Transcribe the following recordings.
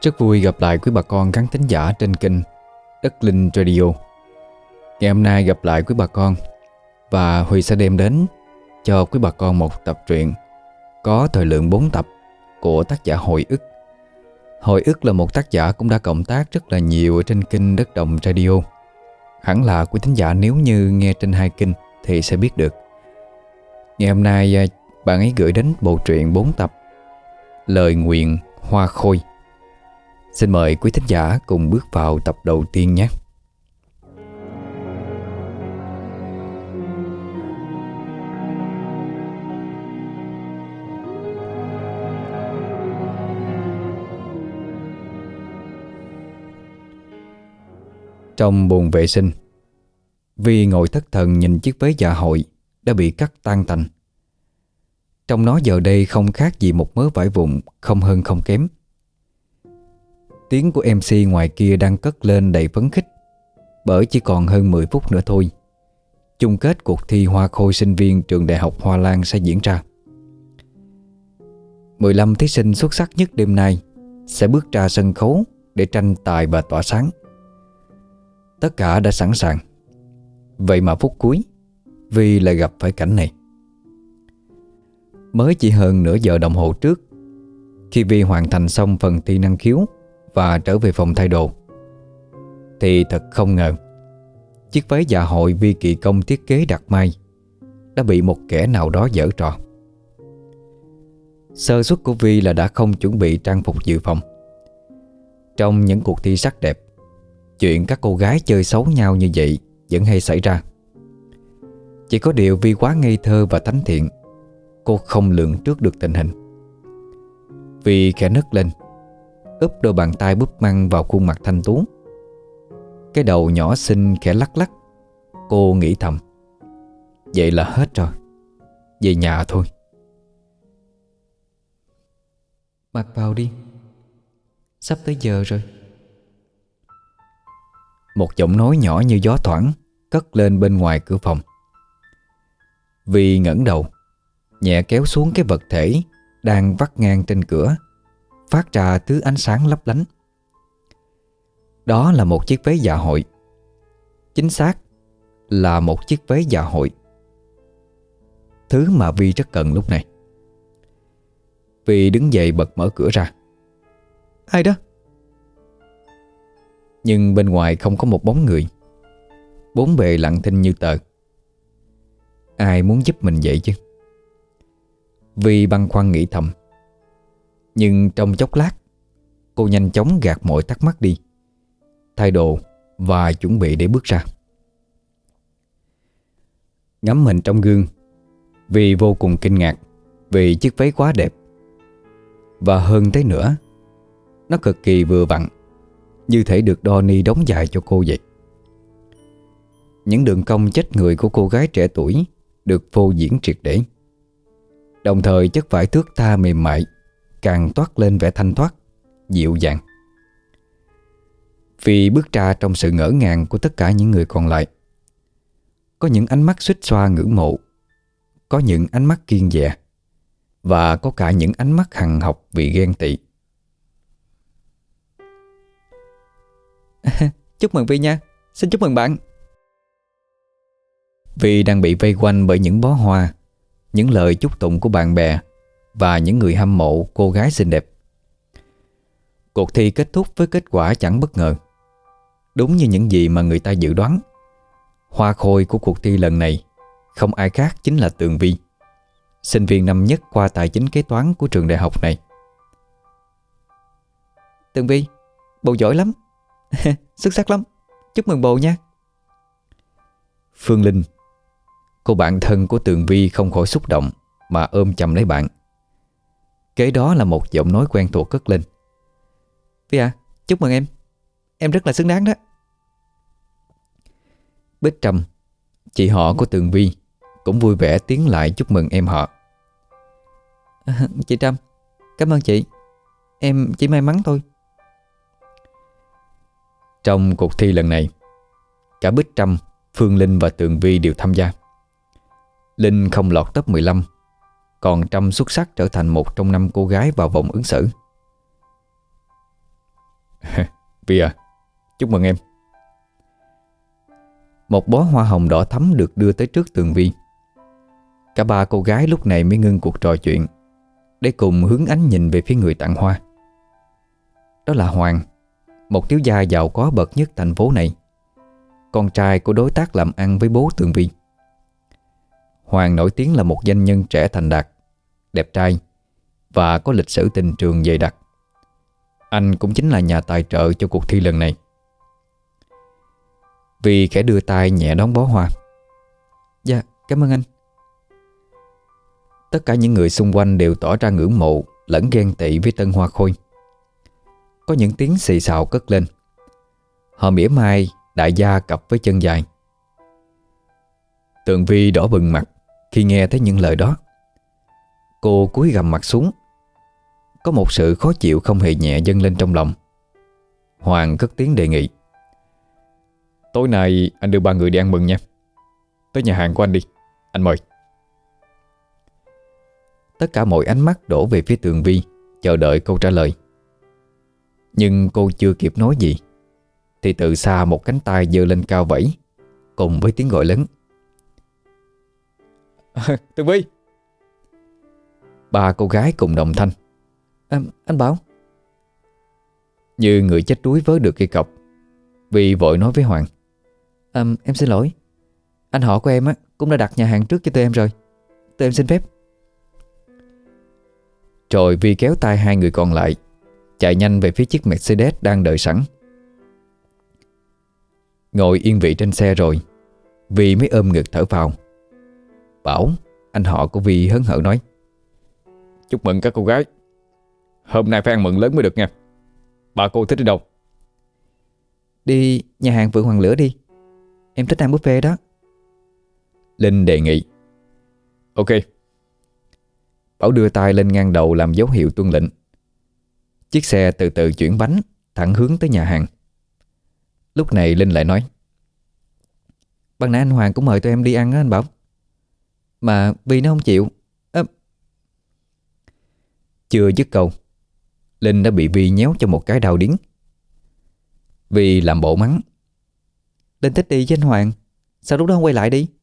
Rất vui gặp lại quý bà con khán thính giả trên kênh Đất Linh Radio. Ngày hôm nay gặp lại quý bà con, và Huy sẽ đem đến cho quý bà con một tập truyện có thời lượng 4 tập của tác giả Hồi ức. Hồi ức là một tác giả cũng đã cộng tác rất là nhiều ở trên kênh Đất Đồng Radio. Hẳn là quý thính giả nếu như nghe trên hai kênh thì sẽ biết được. Ngày hôm nay bạn ấy gửi đến bộ truyện 4 tập Lời Nguyện Hoa Khôi. Xin mời quý thính giả cùng bước vào tập đầu tiên nhé. Trong bồn vệ sinh, Vi ngồi thất thần nhìn chiếc váy dạ hội đã bị cắt tan tành. Trong nó giờ đây không khác gì một mớ vải vụn, không hơn không kém. Tiếng của MC ngoài kia đang cất lên đầy phấn khích, bởi chỉ còn hơn 10 phút nữa thôi, chung kết cuộc thi Hoa Khôi sinh viên trường Đại học Hoa Lan sẽ diễn ra. 15 thí sinh xuất sắc nhất đêm nay sẽ bước ra sân khấu để tranh tài và tỏa sáng. Tất cả đã sẵn sàng. Vậy mà phút cuối, Vi lại gặp phải cảnh này. Mới chỉ hơn nửa giờ đồng hồ trước, khi Vi hoàn thành xong phần thi năng khiếu và trở về phòng thay đồ, thì thật không ngờ, chiếc váy dạ hội Vi kỳ công thiết kế đặt may đã bị một kẻ nào đó giở trò. Sơ suất của Vi là đã không chuẩn bị trang phục dự phòng. Trong những cuộc thi sắc đẹp, chuyện các cô gái chơi xấu nhau như vậy vẫn hay xảy ra. Chỉ có điều Vi quá ngây thơ và thánh thiện, cô không lường trước được tình hình. Vi khẽ nấc lên, úp đôi bàn tay búp măng vào khuôn mặt thanh tú. Cái đầu nhỏ xinh khẽ lắc lắc. Cô nghĩ thầm, vậy là hết rồi, về nhà thôi. Mặc vào đi, sắp tới giờ rồi. Một giọng nói nhỏ như gió thoảng cất lên bên ngoài cửa phòng. Vi ngẩng đầu, nhẹ kéo xuống cái vật thể đang vắt ngang trên cửa, phát ra thứ ánh sáng lấp lánh. Đó là một chiếc váy dạ hội. Chính xác là một chiếc váy dạ hội, thứ mà Vi rất cần lúc này. Vi đứng dậy bật mở cửa ra. Ai đó? Nhưng bên ngoài không có một bóng người. Bốn bề lặng thinh như tờ. Ai muốn giúp mình vậy chứ? Vi băn khoăn nghĩ thầm. Nhưng trong chốc lát, cô nhanh chóng gạt mọi thắc mắc đi, thay đồ và chuẩn bị để bước ra. Ngắm mình trong gương, Vi vô cùng kinh ngạc vì chiếc váy quá đẹp. Và hơn thế nữa, nó cực kỳ vừa vặn, như thể được đo ni đóng dài cho cô vậy. Những đường cong chết người của cô gái trẻ tuổi được phô diễn triệt để. Đồng thời chất vải thướt tha mềm mại càng toát lên vẻ thanh thoát, dịu dàng. Vì bước ra trong sự ngỡ ngàng của tất cả những người còn lại. Có những ánh mắt xuýt xoa ngưỡng mộ, có những ánh mắt kiêng dè, và có cả những ánh mắt hằn học vì ghen tị. Chúc mừng Vi nha, xin chúc mừng bạn. Vi đang bị vây quanh bởi những bó hoa, những lời chúc tụng của bạn bè và những người hâm mộ cô gái xinh đẹp. Cuộc thi kết thúc với kết quả chẳng bất ngờ. Đúng như những gì mà người ta dự đoán, hoa khôi của cuộc thi lần này không ai khác chính là Tường Vi, sinh viên năm nhất khoa tài chính kế toán của trường đại học này. Tường Vi, bồ giỏi lắm. Xuất sắc lắm, chúc mừng bồ nha. Phương Linh, cô bạn thân của Tường Vi, không khỏi xúc động mà ôm chầm lấy bạn. Kế đó là một giọng nói quen thuộc cất lên. Vi à, chúc mừng em rất là xứng đáng đó. Bích Trâm, chị họ của Tường Vi, cũng vui vẻ tiến lại chúc mừng em họ. Chị Trâm, cảm ơn chị. Em chỉ may mắn thôi. Trong cuộc thi lần này, cả Bích Trâm, Phương Linh và Tường Vi đều tham gia. Linh không lọt top 15, còn Trâm xuất sắc trở thành một trong 5 cô gái vào vòng ứng xử. Vi à, chúc mừng em. Một bó hoa hồng đỏ thắm được đưa tới trước Tường Vi. Cả ba cô gái lúc này mới ngưng cuộc trò chuyện để cùng hướng ánh nhìn về phía người tặng hoa. Đó là Hoàng, một thiếu gia giàu có bậc nhất thành phố này, con trai của đối tác làm ăn với bố Tường Vi. Hoàng nổi tiếng là một doanh nhân trẻ thành đạt, đẹp trai và có lịch sử tình trường dày đặc. Anh cũng chính là nhà tài trợ cho cuộc thi lần này. Vi khẽ đưa tay nhẹ đón bó hoa. Dạ, cảm ơn anh. Tất cả những người xung quanh đều tỏ ra ngưỡng mộ lẫn ghen tị với Tân Hoa Khôi. Có những tiếng xì xào cất lên. Họ mỉa mai đại gia cặp với chân dài. Tường Vi đỏ bừng mặt khi nghe thấy những lời đó. Cô cúi gằm mặt xuống. Có một sự khó chịu không hề nhẹ dâng lên trong lòng. Hoàng cất tiếng đề nghị. Tối nay anh đưa ba người đi ăn mừng nha. Tới nhà hàng của anh đi, anh mời. Tất cả mọi ánh mắt đổ về phía Tường Vi, chờ đợi câu trả lời. Nhưng cô chưa kịp nói gì thì từ xa một cánh tay giơ lên cao vẫy, cùng với tiếng gọi lớn. Tường Vi! Ba cô gái cùng đồng thanh. Anh Bảo. Như người chết đuối vớ được cây cọc, Vi vội nói với Hoàng. Em xin lỗi. Anh họ của em cũng đã đặt nhà hàng trước cho tụi em rồi. Tụi em xin phép. Rồi Vi kéo tay hai người còn lại, chạy nhanh về phía chiếc Mercedes đang đợi sẵn. Ngồi yên vị trên xe rồi, Vi mới ôm ngực thở phào. Bảo, anh họ của Vi hớn hở nói. Chúc mừng các cô gái. Hôm nay phải ăn mừng lớn mới được nha. Bà cô thích đi đâu? Đi nhà hàng Vượng Hoàng Lửa đi. Em thích ăn buffet đó. Linh đề nghị. Ok. Bảo đưa tay lên ngang đầu làm dấu hiệu tuân lệnh. Chiếc xe từ từ chuyển bánh thẳng hướng tới nhà hàng. Lúc này Linh lại nói. Ban nãy anh Hoàng cũng mời tụi em đi ăn á anh Bảo. Mà vì nó không chịu. Chưa dứt câu, Linh đã bị Vi nhéo cho một cái đau điếng. Vi làm bộ mắng. Linh thích đi với anh Hoàng, sao lúc đó không quay lại đi?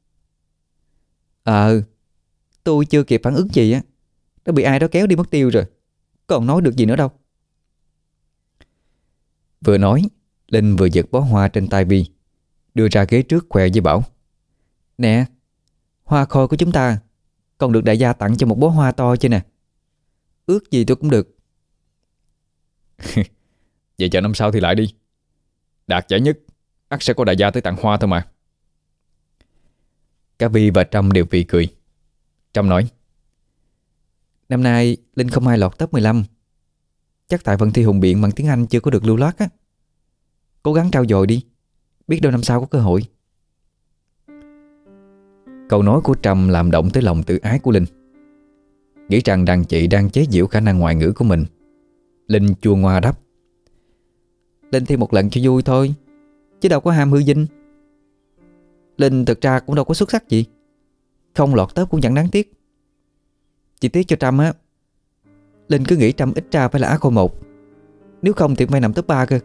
Tôi chưa kịp phản ứng gì á, đã bị ai đó kéo đi mất tiêu rồi. Còn nói được gì nữa đâu. Vừa nói, Linh vừa giật bó hoa trên tay Vi, đưa ra ghế trước khoe với Bảo. Nè, hoa khôi của chúng ta còn được đại gia tặng cho một bó hoa to chứ nè. Ước gì tôi cũng được. Vậy chờ năm sau thì lại đi. Đạt giải nhất ắt sẽ có đại gia tới tặng hoa thôi mà. Cả Vi và Trâm đều phì cười. Trâm nói. Năm nay Linh không ai lọt top 15. Chắc tại phần thi hùng biện bằng tiếng Anh chưa có được lưu loát á. Cố gắng trau dồi đi, biết đâu năm sau có cơ hội. Câu nói của Trâm làm động tới lòng tự ái của Linh. Nghĩ rằng đàn chị đang chế giễu khả năng ngoại ngữ của mình. Linh chua ngoa đáp. Linh thi một lần cho vui thôi, chứ đâu có ham hư vinh. Linh thực ra cũng đâu có xuất sắc gì. Không lọt top cũng chẳng đáng tiếc. Chỉ tiếc cho Trâm á, Linh cứ nghĩ Trâm ít ra phải là Á Khôi 1. Nếu không thì phải nằm top 3 cơ.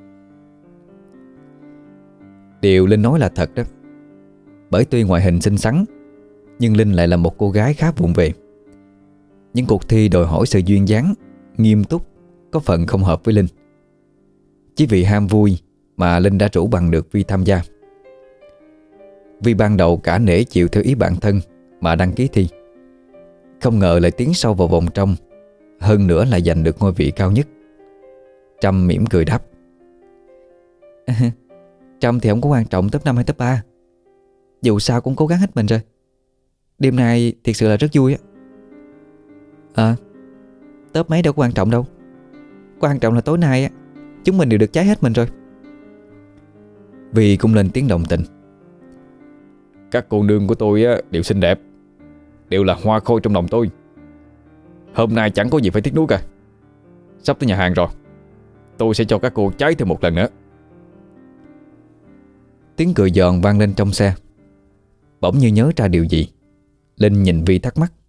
Điều Linh nói là thật đó. Bởi tuy ngoại hình xinh xắn, nhưng Linh lại là một cô gái khá vụng về. Những cuộc thi đòi hỏi sự duyên dáng, nghiêm túc, có phần không hợp với Linh. Chỉ vì ham vui mà Linh đã rủ bằng được Vi tham gia. Vi ban đầu cả nể chịu theo ý bản thân mà đăng ký thi. Không ngờ lại tiến sâu vào vòng trong, hơn nữa là giành được ngôi vị cao nhất. Trâm mỉm cười đáp. Trâm thì không có quan trọng top 5 hay top 3. Dù sao cũng cố gắng hết mình rồi. Đêm nay thiệt sự là rất vui á. Top mấy đâu có quan trọng đâu. Quan trọng là tối nay á, chúng mình đều được cháy hết mình rồi. Vi cũng lên tiếng đồng tình. Các cô nương của tôi á, đều xinh đẹp, đều là hoa khôi trong lòng tôi. Hôm nay chẳng có gì phải tiếc nuối cả. Sắp tới nhà hàng rồi, tôi sẽ cho các cô cháy thêm một lần nữa. Tiếng cười giòn vang lên trong xe. Bỗng như nhớ ra điều gì, Linh nhìn Vi thắc mắc.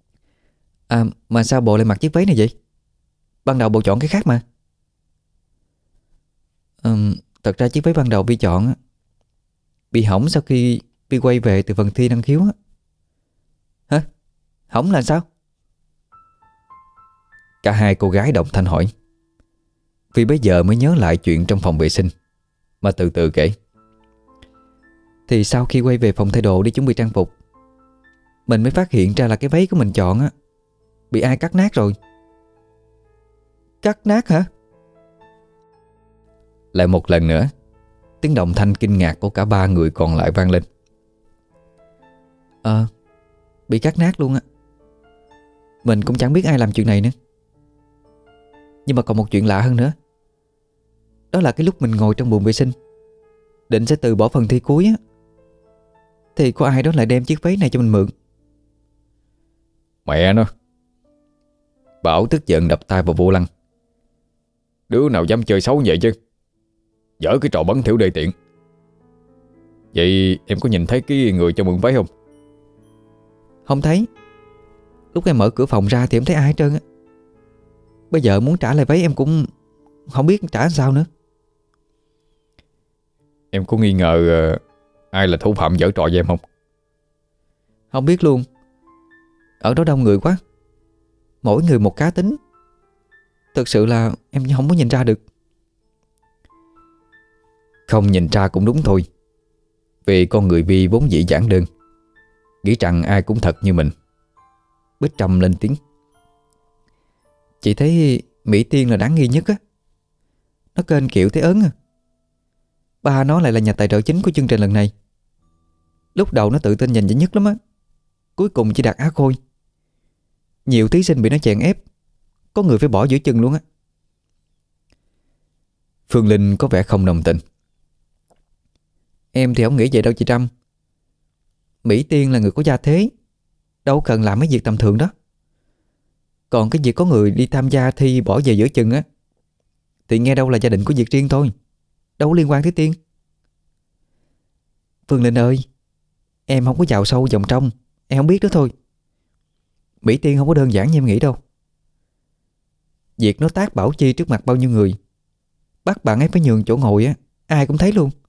Mà sao bộ lại mặc chiếc váy này vậy? Ban đầu bộ chọn cái khác mà. Thật ra chiếc váy ban đầu Vi chọn á, bị hỏng sau khi Vi quay về từ phần thi năng khiếu á. Hả? Hỏng là sao? Cả hai cô gái đồng thanh hỏi. Vi bấy giờ mới nhớ lại chuyện trong phòng vệ sinh, mà từ từ kể. Thì sau khi quay về phòng thay đồ đi chuẩn bị trang phục, mình mới phát hiện ra là cái váy của mình chọn á bị ai cắt nát rồi. Cắt nát hả? Lại một lần nữa, tiếng đồng thanh kinh ngạc của cả ba người còn lại vang lên. Bị cắt nát luôn á. Mình cũng chẳng biết ai làm chuyện này nữa. Nhưng mà còn một chuyện lạ hơn nữa. Đó là cái lúc mình ngồi trong buồng vệ sinh, định sẽ từ bỏ phần thi cuối á, thì có ai đó lại đem chiếc váy này cho mình mượn. Mẹ nó! Bảo tức giận đập tay vào vô lăng. Đứa nào dám chơi xấu vậy chứ? Dở cái trò bẩn thỉu đề tiện. Vậy em có nhìn thấy cái người cho mượn váy không? Không thấy. Lúc em mở cửa phòng ra thì em thấy ai hết trơn á. Bây giờ muốn trả lại váy em cũng không biết trả sao nữa. Em có nghi ngờ ai là thủ phạm giở trò với em không? Không biết luôn. Ở đó đông người quá, mỗi người một cá tính. Thực sự là em không có nhìn ra được. Không nhìn ra cũng đúng thôi. Vì con người Vi vốn dĩ giản đơn, nghĩ rằng ai cũng thật như mình. Bích Trâm lên tiếng. Chị thấy Mỹ Tiên là đáng nghi nhất á. Nó kênh kiệu thế ớn à. Ba nó lại là nhà tài trợ chính của chương trình lần này. Lúc đầu nó tự tin giành giải nhất lắm á, cuối cùng chỉ đạt á khôi. Nhiều thí sinh bị nó chèn ép, có người phải bỏ giữa chừng luôn á. Phương Linh có vẻ không đồng tình. Em thì không nghĩ vậy đâu chị Trâm. Mỹ Tiên là người có gia thế, đâu cần làm mấy việc tầm thường đó. Còn cái việc có người đi tham gia thi bỏ về giữa chừng á, thì nghe đâu là gia đình của việc riêng thôi, đâu có liên quan tới Tiên. Phương Linh ơi, em không có vào sâu vòng trong, em không biết đó thôi. Mỹ Tiên không có đơn giản như em nghĩ đâu. Việc nó tác Bảo Chi trước mặt bao nhiêu người, bắt bạn ấy phải nhường chỗ ngồi á, ai cũng thấy luôn.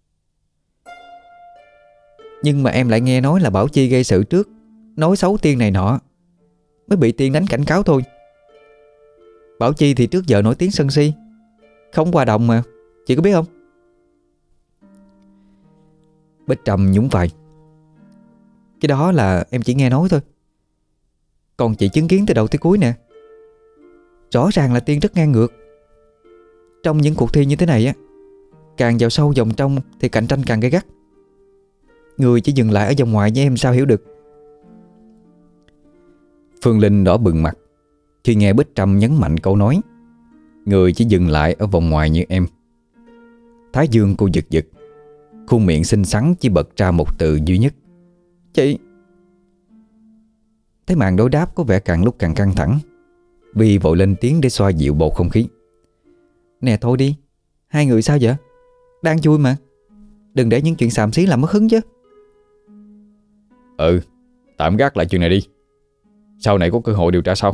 Nhưng mà em lại nghe nói là Bảo Chi gây sự trước, nói xấu Tiên này nọ, mới bị Tiên đánh cảnh cáo thôi. Bảo Chi thì trước giờ nổi tiếng sân si, không hòa đồng mà, chị có biết không? Bích Trâm nhún vai. Cái đó là em chỉ nghe nói thôi, còn chị chứng kiến từ đầu tới cuối nè. Rõ ràng là Tiên rất ngang ngược. Trong những cuộc thi như thế này á, càng vào sâu vòng trong thì cạnh tranh càng gay gắt. Người chỉ dừng lại ở vòng ngoài với em sao hiểu được. Phương Linh đỏ bừng mặt khi nghe Bích Trâm nhấn mạnh câu nói người chỉ dừng lại ở vòng ngoài như em. Thái dương cô giật giật, khuôn miệng xinh xắn chỉ bật ra một từ duy nhất: chị. Thấy màn đối đáp có vẻ càng lúc càng căng thẳng, Vi vội lên tiếng để xoa dịu bầu không khí. Nè thôi đi, hai người sao vậy? Đang vui mà, đừng để những chuyện xàm xí làm mất hứng chứ. Tạm gác lại chuyện này đi, sau này có cơ hội điều tra sau.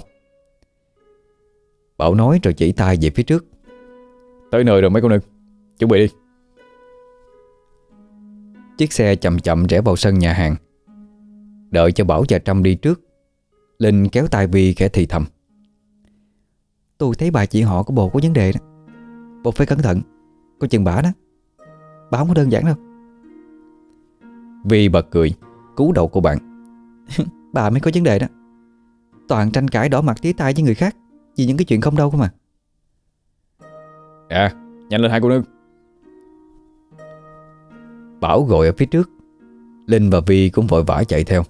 Bảo nói rồi chỉ tay về phía trước. Tới nơi rồi mấy cô nương, chuẩn bị đi. Chiếc xe chậm chậm rẽ vào sân nhà hàng. Đợi cho Bảo và Trâm đi trước, Linh kéo tay Vi khẽ thì thầm. Tôi thấy bà chị họ của bồ có vấn đề đó, bồ phải cẩn thận, coi chừng bả đó. Bà không có đơn giản đâu. Vi bật cười, cứu đầu cô bạn. Bà mới có vấn đề đó. Toàn tranh cãi đỏ mặt tía tai với người khác vì những cái chuyện không đâu không mà. Nhanh lên hai cô nương. Bảo gọi ở phía trước. Linh và Vi cũng vội vã chạy theo.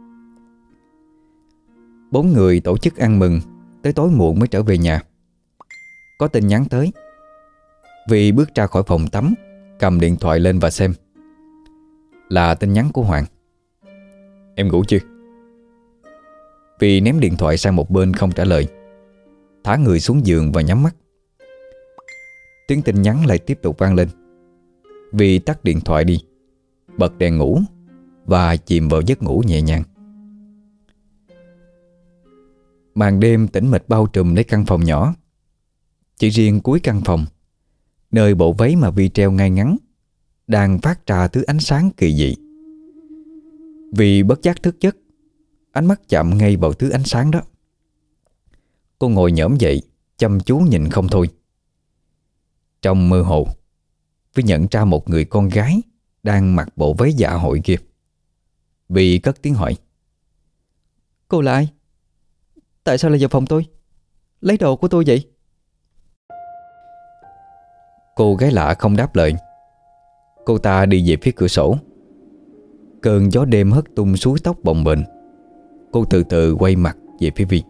4 người tổ chức ăn mừng tới tối muộn mới trở về nhà. Có tin nhắn tới. Vi bước ra khỏi phòng tắm, cầm điện thoại lên và xem. Là tin nhắn của Hoàng. Em ngủ chưa? Vi ném điện thoại sang một bên không trả lời, thả người xuống giường và nhắm mắt. Tiếng tin nhắn lại tiếp tục vang lên. Vi tắt điện thoại đi, bật đèn ngủ và chìm vào giấc ngủ nhẹ nhàng. Màn đêm tĩnh mịch bao trùm lấy căn phòng nhỏ. Chỉ riêng cuối căn phòng, nơi bộ váy mà Vi treo ngay ngắn đang phát ra thứ ánh sáng kỳ dị. Vì bất giác thức giấc, ánh mắt chạm ngay vào thứ ánh sáng đó. Cô ngồi nhổm dậy, chăm chú nhìn không thôi. Trong mơ hồ, Vi nhận ra một người con gái đang mặc bộ váy dạ hội kia. Vi cất tiếng hỏi: "Cô là ai? Tại sao lại vào phòng tôi? Lấy đồ của tôi vậy?" Cô gái lạ không đáp lời. Cô ta đi về phía cửa sổ. Cơn gió đêm hất tung suối tóc bồng bềnh. Cô từ từ quay mặt về phía Vi.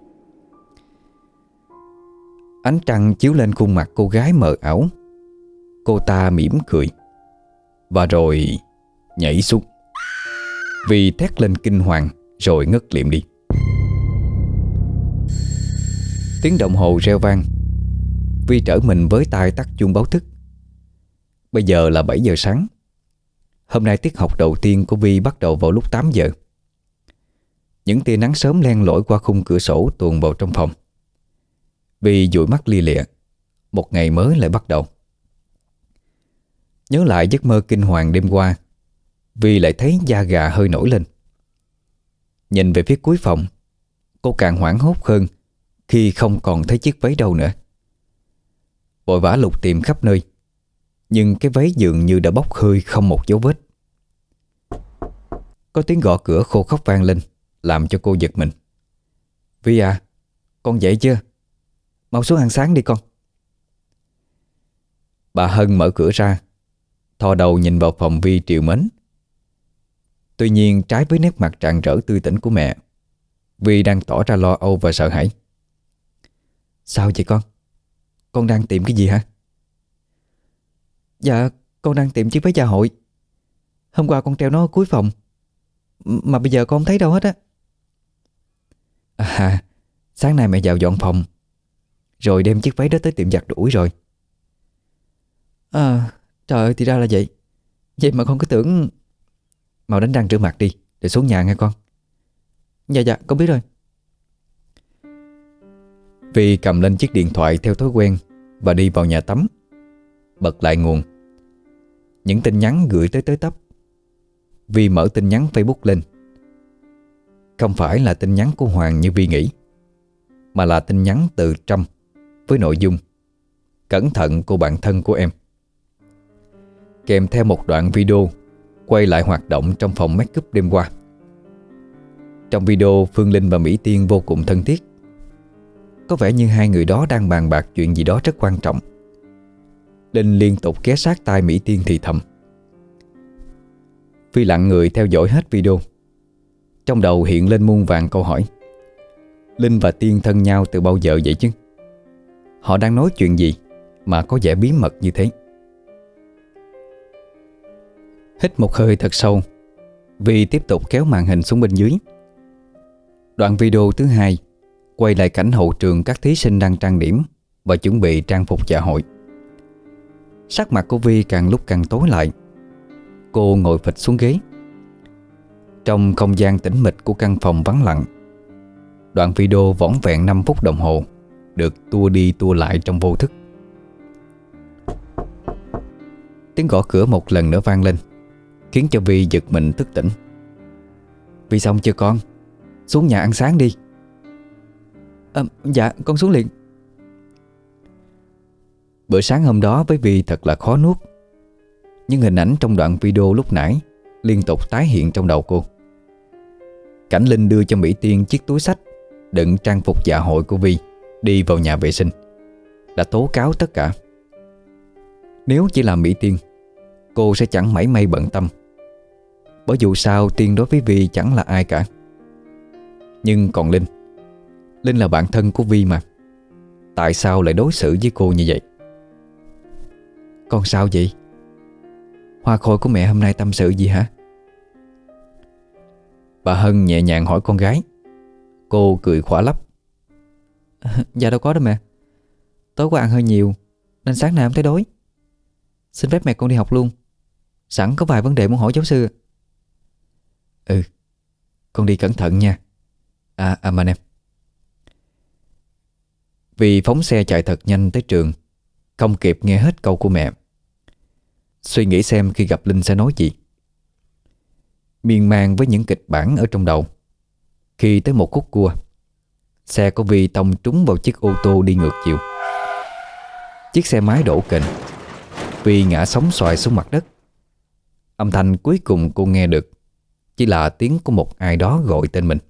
Ánh trăng chiếu lên khuôn mặt cô gái mờ ảo. Cô ta mỉm cười và rồi nhảy xuống. Vi thét lên kinh hoàng rồi ngất liệm đi. Tiếng đồng hồ reo vang. Vi trở mình với tay tắt chuông báo thức. Bây giờ là 7 giờ sáng. Hôm nay tiết học đầu tiên của Vi bắt đầu vào lúc 8 giờ. Những tia nắng sớm len lỏi qua khung cửa sổ tuồn vào trong phòng. Vi dụi mắt lia lịa. Một ngày mới lại bắt đầu. Nhớ lại giấc mơ kinh hoàng đêm qua, Vi lại thấy da gà hơi nổi lên. Nhìn về phía cuối phòng, cô càng hoảng hốt hơn khi không còn thấy chiếc váy đâu nữa. Vội vã lục tìm khắp nơi, nhưng cái váy dường như đã bốc hơi không một dấu vết. Có tiếng gõ cửa khô khóc vang lên, làm cho cô giật mình. "Vi à, con dậy chưa? Mau xuống ăn sáng đi con." Bà Hân mở cửa ra, thò đầu nhìn vào phòng Vi trìu mến. Tuy nhiên trái với nét mặt rạng rỡ tươi tỉnh của mẹ, Vi đang tỏ ra lo âu và sợ hãi. "Sao vậy con? Con đang tìm cái gì hả?" "Dạ, con đang tìm chiếc váy dạ hội. Hôm qua con treo nó ở cuối phòng, mà bây giờ con không thấy đâu hết á." "À, sáng nay mẹ vào dọn phòng, rồi đem chiếc váy đó tới tiệm giặt ủi rồi." "À, trời ơi, thì ra là vậy. Vậy mà con cứ tưởng..." "Mau đánh răng rửa mặt đi, rồi xuống nhà nghe con." "Dạ dạ, con biết rồi." Vi cầm lên chiếc điện thoại theo thói quen và đi vào nhà tắm. Bật lại nguồn. Những tin nhắn gửi tới tấp. Vi mở tin nhắn Facebook lên. Không phải là tin nhắn của Hoàng như Vi nghĩ, mà là tin nhắn từ Trâm với nội dung: "Cẩn thận cô bạn thân của em." Kèm theo một đoạn video quay lại hoạt động trong phòng make up đêm qua. Trong video, Phương Linh và Mỹ Tiên vô cùng thân thiết. Có vẻ như hai người đó đang bàn bạc chuyện gì đó rất quan trọng. Linh liên tục ghé sát tai Mỹ Tiên thì thầm. Vi lặng người theo dõi hết video. Trong đầu hiện lên muôn vàn câu hỏi. Linh và Tiên thân nhau từ bao giờ vậy chứ? Họ đang nói chuyện gì mà có vẻ bí mật như thế? Hít một hơi thật sâu, Vi tiếp tục kéo màn hình xuống bên dưới. Đoạn video thứ hai quay lại cảnh hậu trường các thí sinh đang trang điểm và chuẩn bị trang phục dạ hội. Sắc mặt của Vi càng lúc càng tối lại. Cô ngồi phịch xuống ghế. Trong không gian tĩnh mịch của căn phòng vắng lặng, đoạn video vỏn vẹn 5 phút đồng hồ được tua đi tua lại trong vô thức. Tiếng gõ cửa một lần nữa vang lên, khiến cho Vi giật mình thức tỉnh. "Vi xong chưa con? Xuống nhà ăn sáng đi." Dạ con xuống liền." Bữa sáng hôm đó với Vi thật là khó nuốt. Nhưng hình ảnh trong đoạn video lúc nãy liên tục tái hiện trong đầu cô. Cảnh Linh đưa cho Mỹ Tiên chiếc túi xách đựng trang phục dạ hội của Vi đi vào nhà vệ sinh đã tố cáo tất cả. Nếu chỉ là Mỹ Tiên, cô sẽ chẳng mảy may bận tâm, bởi dù sao Tiên đối với Vi chẳng là ai cả. Nhưng còn Linh là bạn thân của Vi mà. Tại sao lại đối xử với cô như vậy? "Con sao vậy? Hoa khôi của mẹ hôm nay tâm sự gì hả?" Bà Hân nhẹ nhàng hỏi con gái. Cô cười khỏa lấp. "Dạ đâu có đâu mẹ. Tối qua ăn hơi nhiều nên sáng nay không thấy đói. Xin phép mẹ con đi học luôn. Sẵn có vài vấn đề muốn hỏi giáo sư." "Ừ, con đi cẩn thận nha." Mà em." Vì phóng xe chạy thật nhanh tới trường không kịp nghe hết câu của mẹ, suy nghĩ xem khi gặp Linh sẽ nói gì. Miên man với những kịch bản ở trong đầu, khi tới một khúc cua, xe của Vi tông trúng vào chiếc ô tô đi ngược chiều. Chiếc xe máy đổ kềnh, Vi ngã sóng xoài xuống mặt đất. Âm thanh cuối cùng cô nghe được chỉ là tiếng của một ai đó gọi tên mình.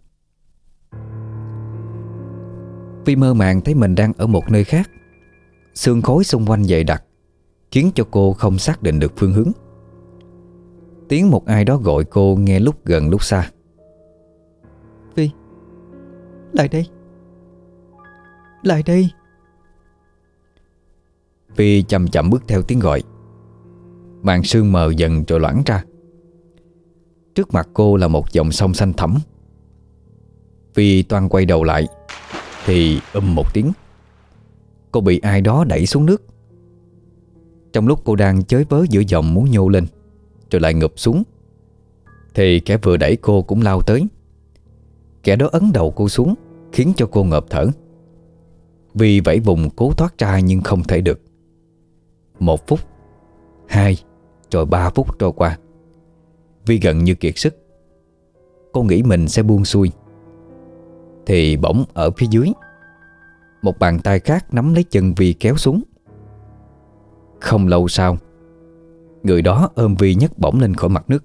Vi mơ màng thấy mình đang ở một nơi khác. Sương khói xung quanh dày đặc khiến cho cô không xác định được phương hướng. Tiếng một ai đó gọi cô nghe lúc gần lúc xa. Vi, lại đây, lại đây. Vi chậm chậm bước theo tiếng gọi. Màn sương mờ dần rồi loãng ra. Trước mặt cô là một dòng sông xanh thẳm. Vi toan quay đầu lại thì một tiếng, cô bị ai đó đẩy xuống nước. Trong lúc cô đang chới với giữa dòng muốn nhô lên rồi lại ngụp xuống, thì kẻ vừa đẩy cô cũng lao tới. Kẻ đó ấn đầu cô xuống, khiến cho cô ngợp thở. Vi vẫy vùng cố thoát ra nhưng không thể được. 1 phút, 2, rồi 3 phút trôi qua. Vi gần như kiệt sức. Cô nghĩ mình sẽ buông xuôi, thì bỗng ở phía dưới, một bàn tay khác nắm lấy chân Vi kéo xuống. Không lâu sau, người đó ôm Vi nhấc bổng lên khỏi mặt nước.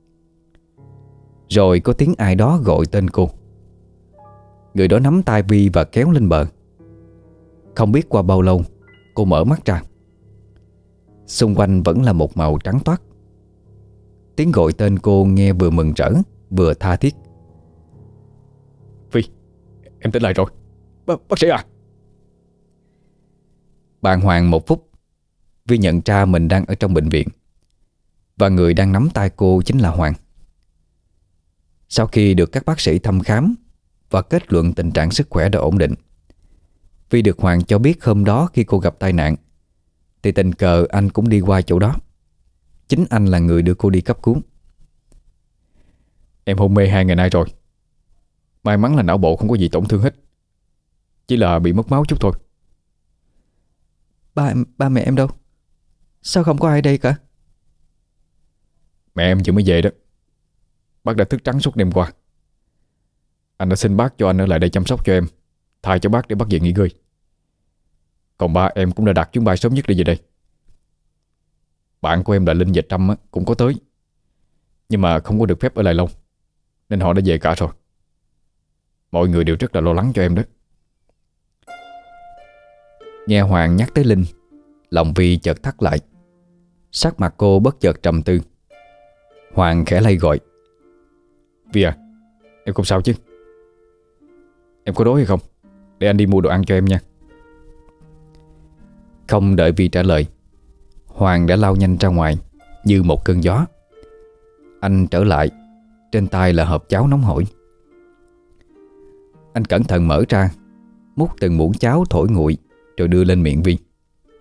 Rồi có tiếng ai đó gọi tên cô. Người đó nắm tay Vi và kéo lên bờ. Không biết qua bao lâu, cô mở mắt ra. Xung quanh vẫn là một màu trắng toát. Tiếng gọi tên cô nghe vừa mừng rỡ vừa tha thiết. Vi, em tỉnh lại rồi. Bác sĩ à? Bàng hoàng 1 phút, Vi nhận ra mình đang ở trong bệnh viện, và người đang nắm tay cô chính là Hoàng. Sau khi được các bác sĩ thăm khám và kết luận tình trạng sức khỏe đã ổn định, Vi được Hoàng cho biết hôm đó khi cô gặp tai nạn thì tình cờ anh cũng đi qua chỗ đó. Chính anh là người đưa cô đi cấp cứu. Em hôn mê 2 ngày nay rồi. May mắn là não bộ không có gì tổn thương hết, chỉ là bị mất máu chút thôi. Ba mẹ em đâu? Sao không có ai đây cả? Mẹ em vừa mới về đó. Bác đã thức trắng suốt đêm qua. Anh đã xin bác cho anh ở lại đây chăm sóc cho em, thay cho bác để bác về nghỉ ngơi. Còn ba em cũng đã đặt chuyến bay sớm nhất để về đây. Bạn của em là Linh và Trâm cũng có tới, nhưng mà không có được phép ở lại lâu, nên họ đã về cả rồi. Mọi người đều rất là lo lắng cho em đó. Nghe Hoàng nhắc tới Linh, lòng Vi chợt thắt lại. Sắc mặt cô bất chợt trầm tư. Hoàng khẽ lay gọi. Vi à, em không sao chứ? Em có đói hay không? Để anh đi mua đồ ăn cho em nha. Không đợi Vi trả lời, Hoàng đã lao nhanh ra ngoài như một cơn gió. Anh trở lại, trên tay là hộp cháo nóng hổi. Anh cẩn thận mở ra, múc từng muỗng cháo thổi nguội rồi đưa lên miệng Vi.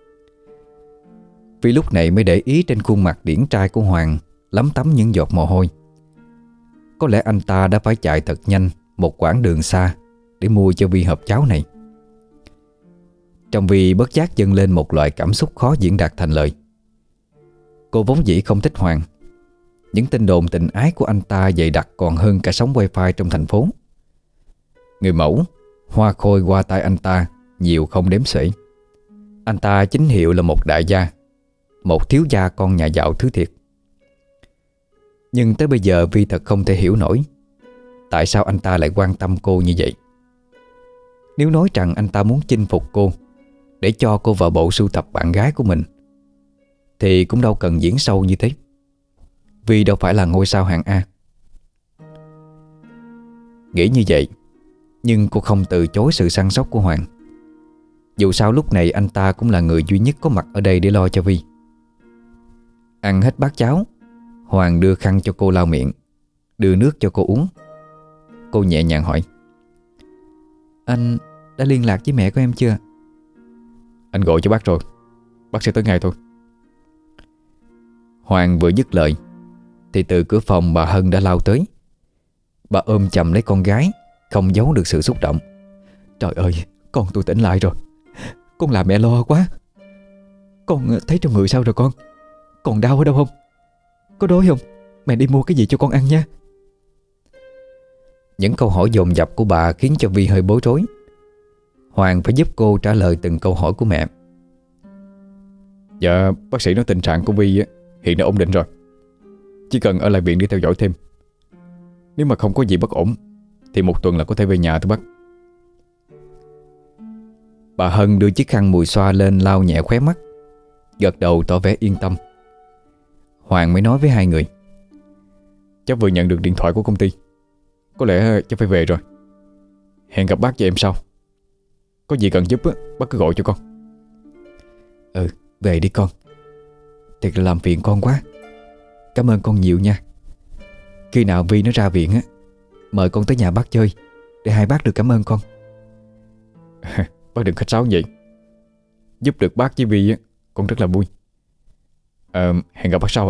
Vi lúc này mới để ý trên khuôn mặt điển trai của Hoàng lấm tấm những giọt mồ hôi. Có lẽ anh ta đã phải chạy thật nhanh một quãng đường xa để mua cho Vi hộp cháo này. Trong Vi bất giác dâng lên một loại cảm xúc khó diễn đạt thành lời. Cô vốn dĩ không thích Hoàng. Những tin đồn tình ái của anh ta dày đặc còn hơn cả sóng wifi trong thành phố. Người mẫu, hoa khôi qua tay anh ta nhiều không đếm xuể. Anh ta chính hiệu là một đại gia, một thiếu gia con nhà giàu thứ thiệt. Nhưng tới bây giờ Vi thật không thể hiểu nổi tại sao anh ta lại quan tâm cô như vậy. Nếu nói rằng anh ta muốn chinh phục cô để cho cô vào bộ sưu tập bạn gái của mình, thì cũng đâu cần diễn sâu như thế. Vi đâu phải là ngôi sao hạng A. Nghĩ như vậy, nhưng cô không từ chối sự săn sóc của Hoàng. Dù sao lúc này anh ta cũng là người duy nhất có mặt ở đây để lo cho Vi. Ăn hết bát cháo, Hoàng đưa khăn cho cô lau miệng, đưa nước cho cô uống. Cô nhẹ nhàng hỏi: Anh đã liên lạc với mẹ của em chưa? Anh gọi cho bác rồi, bác sẽ tới ngay thôi. Hoàng vừa dứt lời thì từ cửa phòng bà Hân đã lao tới. Bà ôm chầm lấy con gái, không giấu được sự xúc động. Trời ơi, con tôi tỉnh lại rồi. Con làm mẹ lo quá. Con thấy trong người sao rồi con? Còn đau ở đâu không? Có đói không? Mẹ đi mua cái gì cho con ăn nha. Những câu hỏi dồn dập của bà khiến cho Vi hơi bối rối. Hoàng phải giúp cô trả lời từng câu hỏi của mẹ. Dạ, bác sĩ nói tình trạng của Vi hiện đã ổn định rồi. Chỉ cần ở lại viện để theo dõi thêm. Nếu mà không có gì bất ổn thì 1 tuần là có thể về nhà thôi bác. Bà Hân đưa chiếc khăn mùi xoa lên lau nhẹ khóe mắt, gật đầu tỏ vẻ yên tâm. Hoàng mới nói với hai người: Cháu vừa nhận được điện thoại của công ty. Có lẽ cháu phải về rồi. Hẹn gặp bác và em sau. Có gì cần giúp bác cứ gọi cho con. Về đi con. Thiệt là làm phiền con quá. Cảm ơn con nhiều nha. Khi nào Vi nó ra viện mời con tới nhà bác chơi, để hai bác được cảm ơn con. Bác đừng khách sáo vậy. Giúp được bác với Vi con rất là vui. Hẹn gặp bác sau ạ.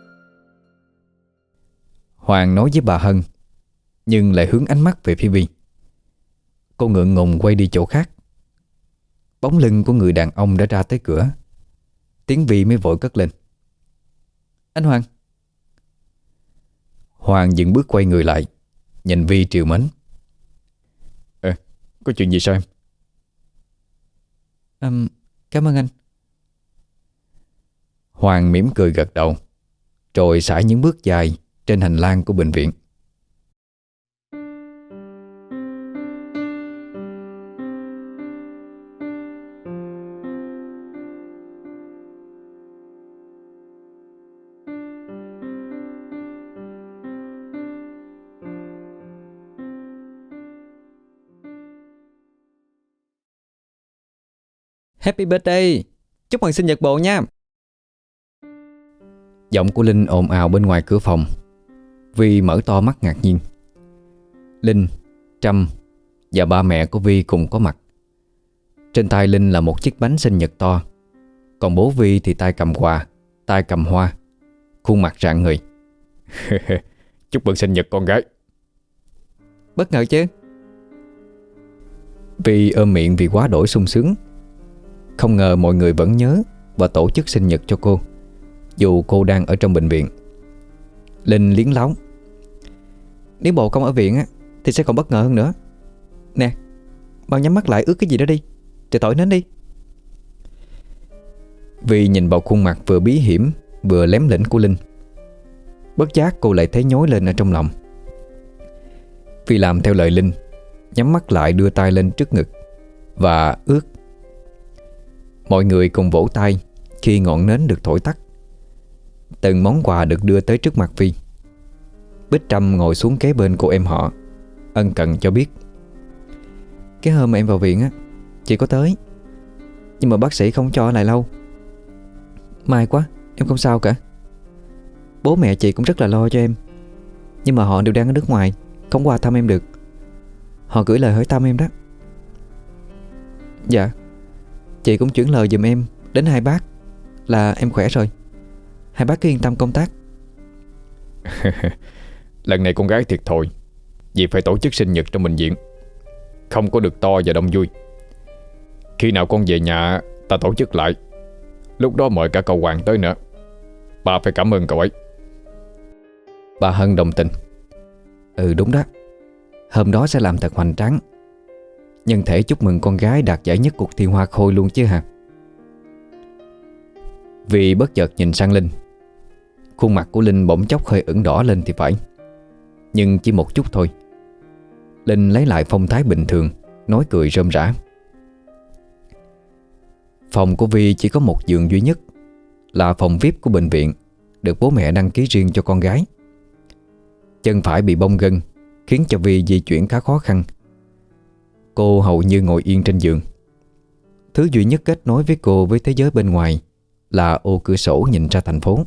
Hoàng nói với bà Hân, nhưng lại hướng ánh mắt về phía Vi. Cô ngượng ngùng quay đi chỗ khác. Bóng lưng của người đàn ông đã ra tới cửa. Tiếng Vi mới vội cất lên: Anh Hoàng. Hoàng dừng bước quay người lại, nhìn Vi trìu mến. Có chuyện gì sao em? Cảm ơn anh. Hoàng mỉm cười gật đầu, rồi sải những bước dài trên hành lang của bệnh viện. Happy birthday! Chúc mừng sinh nhật bộ nha! Giọng của Linh ồn ào bên ngoài cửa phòng. Vi mở to mắt ngạc nhiên. Linh, Trâm và ba mẹ của Vi cùng có mặt. Trên tay Linh là một chiếc bánh sinh nhật to, còn bố Vi thì tay cầm quà, tay cầm hoa, khuôn mặt rạng người. Chúc mừng sinh nhật con gái. Bất ngờ chứ? Vi ôm miệng vì quá đổi sung sướng. Không ngờ mọi người vẫn nhớ và tổ chức sinh nhật cho cô, dù cô đang ở trong bệnh viện. Linh liến láo: Nếu bộ không ở viện thì sẽ còn bất ngờ hơn nữa. Nè, mau nhắm mắt lại ướt cái gì đó đi, rồi tỏi nến đi. Vi nhìn vào khuôn mặt vừa bí hiểm vừa lém lỉnh của Linh. Bất giác cô lại thấy nhói lên ở trong lòng. Vi làm theo lời Linh, nhắm mắt lại đưa tay lên trước ngực và ướt. Mọi người cùng vỗ tay khi ngọn nến được thổi tắt. Từng món quà được đưa tới trước mặt Vi. Bích Trâm ngồi xuống kế bên cô em họ, ân cần cho biết: Cái hôm mà em vào viện chị có tới, nhưng mà bác sĩ không cho ở lại lâu. May quá, em không sao cả. Bố mẹ chị cũng rất là lo cho em, nhưng mà họ đều đang ở nước ngoài, không qua thăm em được. Họ gửi lời hỏi thăm em đó. Dạ, chị cũng chuyển lời giùm em đến hai bác là em khỏe rồi. Hai bác cứ yên tâm công tác. Lần này con gái thiệt thòi vì phải tổ chức sinh nhật trong bệnh viện, không có được to và đông vui. Khi nào con về nhà ta tổ chức lại, lúc đó mời cả cậu Hoàng tới nữa. Bà phải cảm ơn cậu ấy. Bà Hân đồng tình: Đúng đó, hôm đó sẽ làm thật hoành tráng. Nhân thể chúc mừng con gái đạt giải nhất cuộc thi hoa khôi luôn chứ hả? Vì bất chợt nhìn sang Linh. Khuôn mặt của Linh bỗng chốc hơi ửng đỏ lên thì phải, nhưng chỉ một chút thôi. Linh lấy lại phong thái bình thường, nói cười rôm rã. Phòng của Vi chỉ có một giường duy nhất, là phòng VIP của bệnh viện, được bố mẹ đăng ký riêng cho con gái. Chân phải bị bong gân khiến cho Vi di chuyển khá khó khăn. Cô hầu như ngồi yên trên giường. Thứ duy nhất kết nối với cô với thế giới bên ngoài là ô cửa sổ nhìn ra thành phố.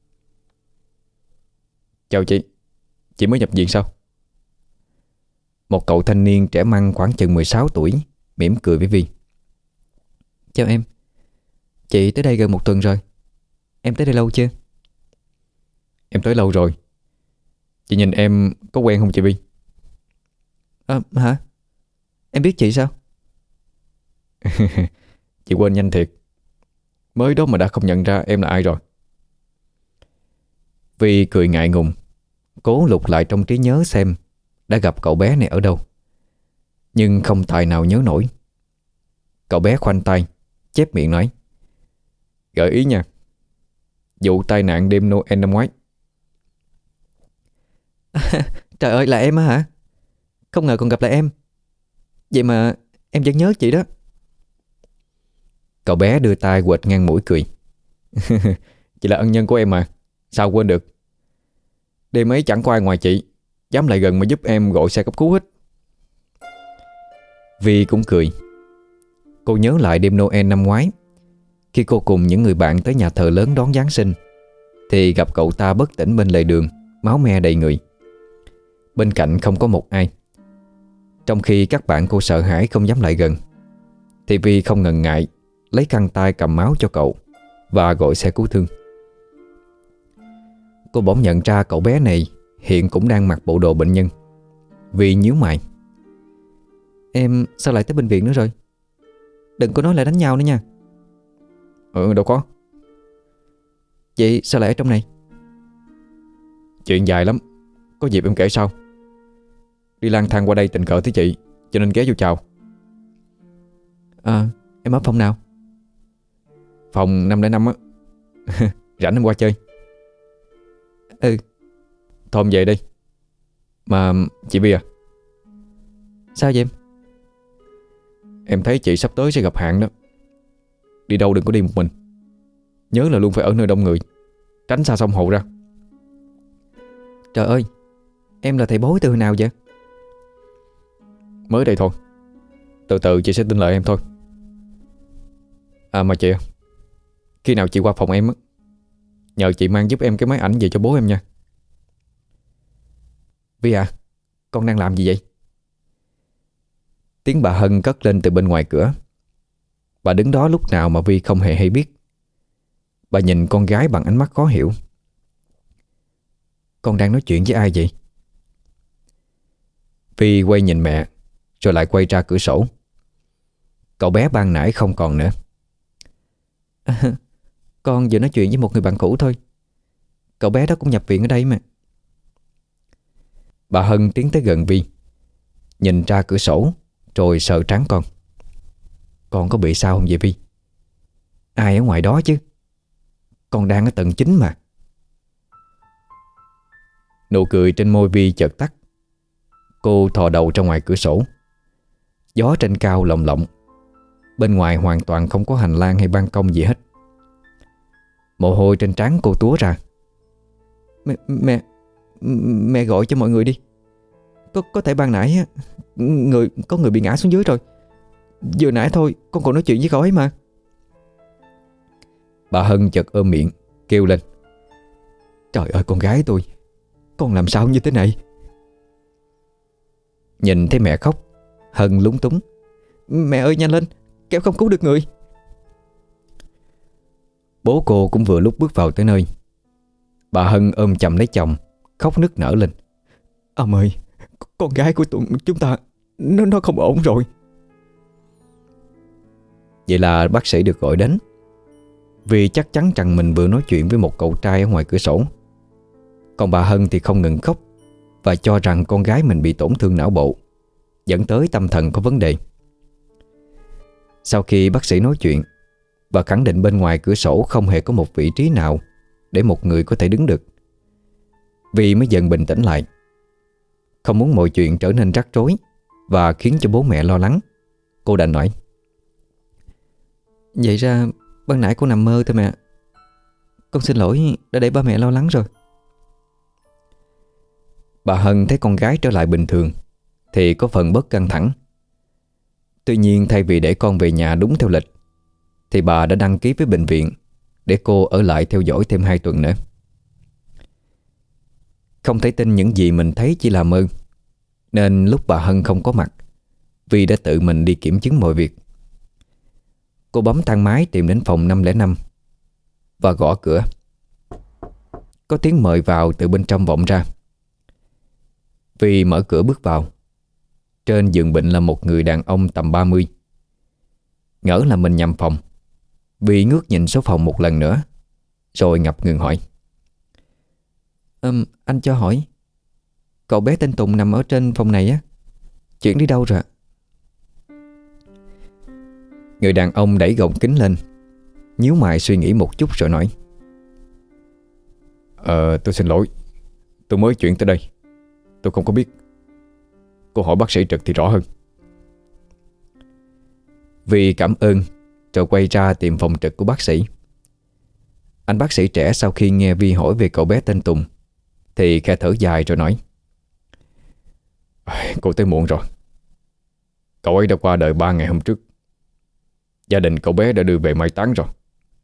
Chào chị mới nhập viện sao? Một cậu thanh niên trẻ măng khoảng chừng 16 tuổi mỉm cười với Vi. Chào em. Chị tới đây gần 1 tuần rồi. Em tới đây lâu chưa? Em tới lâu rồi. Chị nhìn em có quen không chị Vi? Hả? Em biết chị sao? Chị quên nhanh thiệt. Mới đó mà đã không nhận ra em là ai rồi. Vi cười ngại ngùng, cố lục lại trong trí nhớ xem đã gặp cậu bé này ở đâu, nhưng không tài nào nhớ nổi. Cậu bé khoanh tay, chép miệng nói: Gợi ý nha, vụ tai nạn đêm Noel năm ngoái. Trời ơi, là em á hả? Không ngờ còn gặp lại em. Vậy mà em vẫn nhớ chị đó. Cậu bé đưa tay quệt ngang mũi cười. Chị là ân nhân của em mà, sao quên được. Đêm ấy chẳng có ai ngoài chị dám lại gần mà giúp em gọi xe cấp cứu hết. Vi cũng cười. Cô nhớ lại đêm Noel năm ngoái, khi cô cùng những người bạn tới nhà thờ lớn đón Giáng sinh, thì gặp cậu ta bất tỉnh bên lề đường, máu me đầy người. Bên cạnh không có một ai. Trong khi các bạn cô sợ hãi không dám lại gần, thì Vi không ngần ngại lấy khăn tay cầm máu cho cậu và gọi xe cứu thương. Cô bỗng nhận ra cậu bé này hiện cũng đang mặc bộ đồ bệnh nhân. Vi nhíu mày: Em sao lại tới bệnh viện nữa rồi? Đừng có nói lại đánh nhau nữa nha. Đâu có. Vậy sao lại ở trong này? Chuyện dài lắm, có dịp em kể sau. Đi lang thang qua đây tình cờ thấy chị, cho nên ghé vô chào. Em ở phòng nào? Phòng 505 á. Rảnh em qua chơi. Ừ. Thôi em về đi. Mà chị Bia, Sao vậy em? em thấy chị sắp tới sẽ gặp hạn đó. Đi đâu đừng có đi một mình. Nhớ là luôn phải ở nơi đông người, tránh xa sông hồ ra. Trời ơi, em là thầy bói từ hồi nào vậy? Mới đây thôi. Từ từ chị sẽ tin lời em thôi. Mà chị, khi nào chị qua phòng em á, nhờ chị mang giúp em cái máy ảnh về cho bố em nha. Vi à, con đang làm gì vậy? Tiếng bà Hân cất lên từ bên ngoài cửa. Bà đứng đó lúc nào mà Vi không hề hay biết. Bà nhìn con gái bằng ánh mắt khó hiểu. Con đang nói chuyện với ai vậy? Vi quay nhìn mẹ, rồi lại quay ra cửa sổ. Cậu bé ban nãy không còn nữa. Con vừa nói chuyện với một người bạn cũ thôi. Cậu bé đó cũng nhập viện ở đây mà. Bà Hân tiến tới gần Vi, nhìn ra cửa sổ, rồi sờ trán con. Con có bị sao không vậy Vi? Ai ở ngoài đó chứ? Con đang ở tầng 9 mà. Nụ cười trên môi Vi chợt tắt. Cô thò đầu ra ngoài cửa sổ. Gió trên cao lồng lộng. Bên ngoài hoàn toàn không có hành lang hay ban công gì hết. Mồ hôi trên trán cô túa ra. Mẹ gọi cho mọi người đi. Có thể ban nãy có người bị ngã xuống dưới rồi. Vừa nãy thôi con còn nói chuyện với cậu ấy mà. Bà Hân chợt ôm miệng kêu lên: Trời ơi con gái tôi, con làm sao như thế này? Nhìn thấy mẹ khóc, Hân lúng túng: Mẹ ơi nhanh lên, kẻo không cứu được người. Bố cô cũng vừa lúc bước vào tới nơi. Bà Hân ôm chầm lấy chồng, khóc nức nở lên: Ông ơi, con gái của chúng ta nó không ổn rồi. Vậy là bác sĩ được gọi đến, vì chắc chắn rằng mình vừa nói chuyện với một cậu trai ở ngoài cửa sổ. Còn bà Hân thì không ngừng khóc và cho rằng con gái mình bị tổn thương não bộ, dẫn tới tâm thần có vấn đề. Sau khi bác sĩ nói chuyện và khẳng định bên ngoài cửa sổ không hề có một vị trí nào để một người có thể đứng được, Vi mới dần bình tĩnh lại. Không muốn mọi chuyện trở nên rắc rối và khiến cho bố mẹ lo lắng, cô đành nói: Vậy ra ban nãy con nằm mơ thôi mẹ. Con xin lỗi đã để ba mẹ lo lắng rồi. Bà Hân thấy con gái trở lại bình thường thì có phần bớt căng thẳng. Tuy nhiên thay vì để con về nhà đúng theo lịch, thì bà đã đăng ký với bệnh viện để cô ở lại theo dõi thêm 2 tuần nữa. Không thể tin những gì mình thấy chỉ là mơ, nên lúc bà Hân không có mặt, Vi đã tự mình đi kiểm chứng mọi việc. Cô bấm thang máy tìm đến phòng 505 và gõ cửa. Có tiếng mời vào từ bên trong vọng ra. Vi mở cửa bước vào. Trên giường bệnh là một người đàn ông tầm 30. Ngỡ là mình nhầm phòng, Vi ngước nhìn số phòng một lần nữa, rồi ngập ngừng hỏi: Anh cho hỏi, cậu bé tên Tùng nằm ở trên phòng này á, chuyển đi đâu rồi ạ? Người đàn ông đẩy gọng kính lên, nhíu mày suy nghĩ một chút rồi nói: Tôi xin lỗi, tôi mới chuyển tới đây, tôi không có biết. Cô hỏi bác sĩ Trực thì rõ hơn. Vi cảm ơn rồi quay ra tìm phòng trực của bác sĩ. Anh bác sĩ trẻ sau khi nghe Vi hỏi về cậu bé tên Tùng thì khẽ thở dài rồi nói: Cô tới muộn rồi. Cậu ấy đã qua đời 3 ngày hôm trước. Gia đình cậu bé đã đưa về mai táng rồi.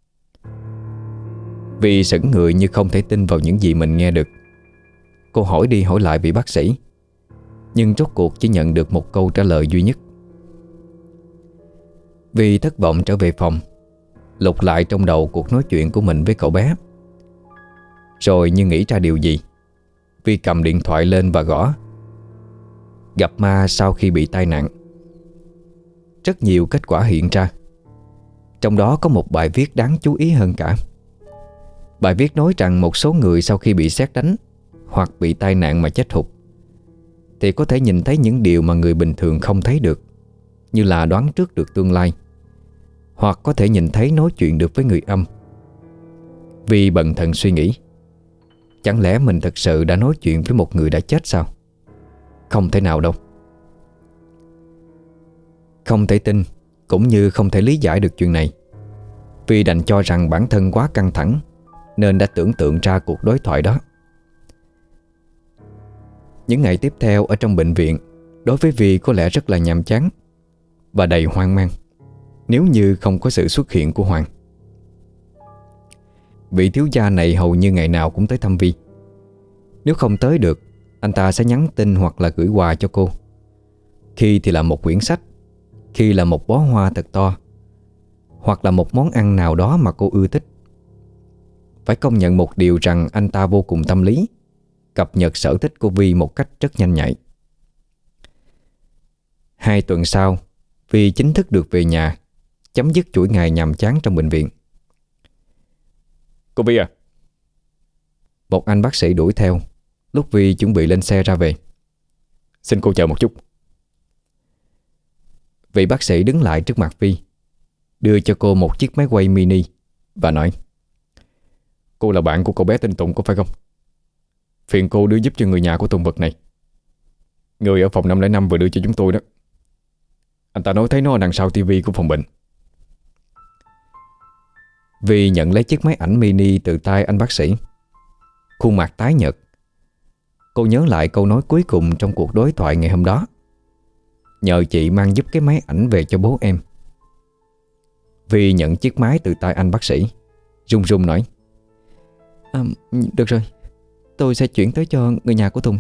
Vi sững người như không thể tin vào những gì mình nghe được. Cô hỏi đi hỏi lại vị bác sĩ, nhưng rốt cuộc chỉ nhận được một câu trả lời duy nhất. Vi thất vọng trở về phòng, lục lại trong đầu cuộc nói chuyện của mình với cậu bé. Rồi như nghĩ ra điều gì, Vi cầm điện thoại lên và gõ: gặp ma sau khi bị tai nạn. Rất nhiều kết quả hiện ra. Trong đó có một bài viết đáng chú ý hơn cả. Bài viết nói rằng một số người sau khi bị sét đánh hoặc bị tai nạn mà chết hụt thì có thể nhìn thấy những điều mà người bình thường không thấy được, như là đoán trước được tương lai, hoặc có thể nhìn thấy nói chuyện được với người âm. Vi bần thần suy nghĩ, chẳng lẽ mình thật sự đã nói chuyện với một người đã chết sao? Không thể nào đâu. Không thể tin cũng như không thể lý giải được chuyện này, Vi đành cho rằng bản thân quá căng thẳng nên đã tưởng tượng ra cuộc đối thoại đó. Những ngày tiếp theo ở trong bệnh viện đối với Vi có lẽ rất là nhàm chán và đầy hoang mang, nếu như không có sự xuất hiện của Hoàng. Vị thiếu gia này hầu như ngày nào cũng tới thăm Vi. Nếu không tới được, anh ta sẽ nhắn tin hoặc là gửi quà cho cô. Khi thì là một quyển sách, khi là một bó hoa thật to, hoặc là một món ăn nào đó mà cô ưa thích. Phải công nhận một điều rằng anh ta vô cùng tâm lý, cập nhật sở thích của Vi một cách rất nhanh nhạy. 2 tuần sau, Vi chính thức được về nhà, chấm dứt chuỗi ngày nhàm chán trong bệnh viện. Cô Vi à? Một anh bác sĩ đuổi theo lúc Vi chuẩn bị lên xe ra về. Xin cô chờ một chút. Vị bác sĩ đứng lại trước mặt Vi, đưa cho cô một chiếc máy quay mini và nói: Cô là bạn của cậu bé tên Tùng có phải không? Phiền cô đưa giúp cho người nhà của Tùng vật này. Người ở phòng 505 vừa đưa cho chúng tôi đó. Anh ta nói thấy nó ở đằng sau tivi của phòng bệnh. Vi nhận lấy chiếc máy ảnh mini từ tay anh bác sĩ, khuôn mặt tái nhợt. Cô nhớ lại câu nói cuối cùng trong cuộc đối thoại ngày hôm đó: nhờ chị mang giúp cái máy ảnh về cho bố em. Vi nhận chiếc máy từ tay anh bác sĩ, run run nói: Được rồi, tôi sẽ chuyển tới cho người nhà của Tùng.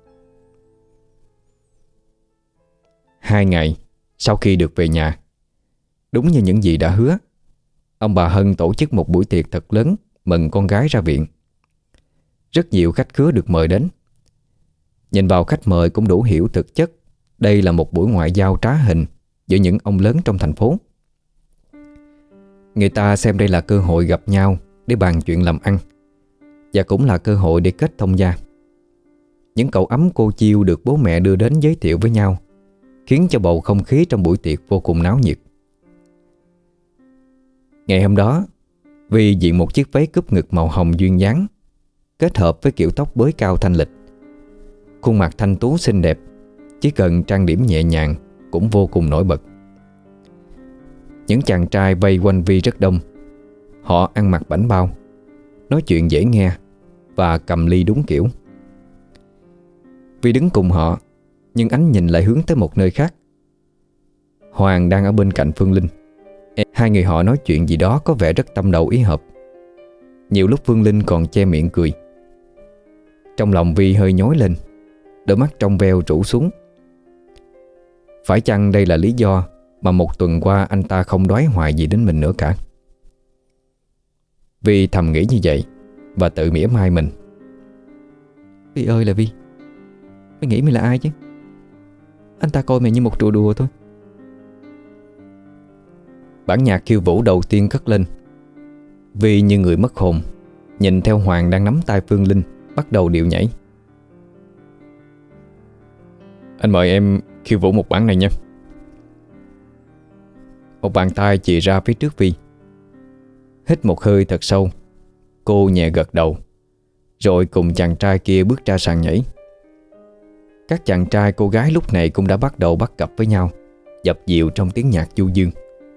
2 ngày sau khi được về nhà, đúng như những gì đã hứa, ông bà Hân tổ chức một buổi tiệc thật lớn mừng con gái ra viện. Rất nhiều khách khứa được mời đến. Nhìn vào khách mời cũng đủ hiểu thực chất đây là một buổi ngoại giao trá hình giữa những ông lớn trong thành phố. Người ta xem đây là cơ hội gặp nhau để bàn chuyện làm ăn, và cũng là cơ hội để kết thông gia. Những cậu ấm cô chiêu được bố mẹ đưa đến giới thiệu với nhau, khiến cho bầu không khí trong buổi tiệc vô cùng náo nhiệt. Ngày hôm đó, Vi diện một chiếc váy cúp ngực màu hồng duyên dáng, kết hợp với kiểu tóc bới cao thanh lịch. Khuôn mặt thanh tú xinh đẹp, chỉ cần trang điểm nhẹ nhàng cũng vô cùng nổi bật. Những chàng trai vây quanh Vi rất đông. Họ ăn mặc bảnh bao, nói chuyện dễ nghe và cầm ly đúng kiểu. Vi đứng cùng họ, nhưng ánh nhìn lại hướng tới một nơi khác. Hoàng đang ở bên cạnh Phương Linh. Hai người họ nói chuyện gì đó có vẻ rất tâm đầu ý hợp. Nhiều lúc Phương Linh còn che miệng cười. Trong lòng Vi hơi nhói lên, đôi mắt trong veo rũ xuống. Phải chăng đây là lý do mà một tuần qua anh ta không đoái hoài gì đến mình nữa cả? Vi thầm nghĩ như vậy và tự mỉa mai mình. Vi ơi là Vi, mày nghĩ mày là ai chứ? Anh ta coi mày như một trò đùa thôi. Bản nhạc khiêu vũ đầu tiên cất lên. Vi như người mất hồn, nhìn theo Hoàng đang nắm tay Phương Linh bắt đầu điệu nhảy. Anh mời em khiêu vũ một bản này nha. Một bàn tay chìa ra phía trước Vi. Hít một hơi thật sâu, cô nhẹ gật đầu, rồi cùng chàng trai kia bước ra sàn nhảy. Các chàng trai cô gái lúc này cũng đã bắt đầu bắt cặp với nhau, dập dìu trong tiếng nhạc du dương.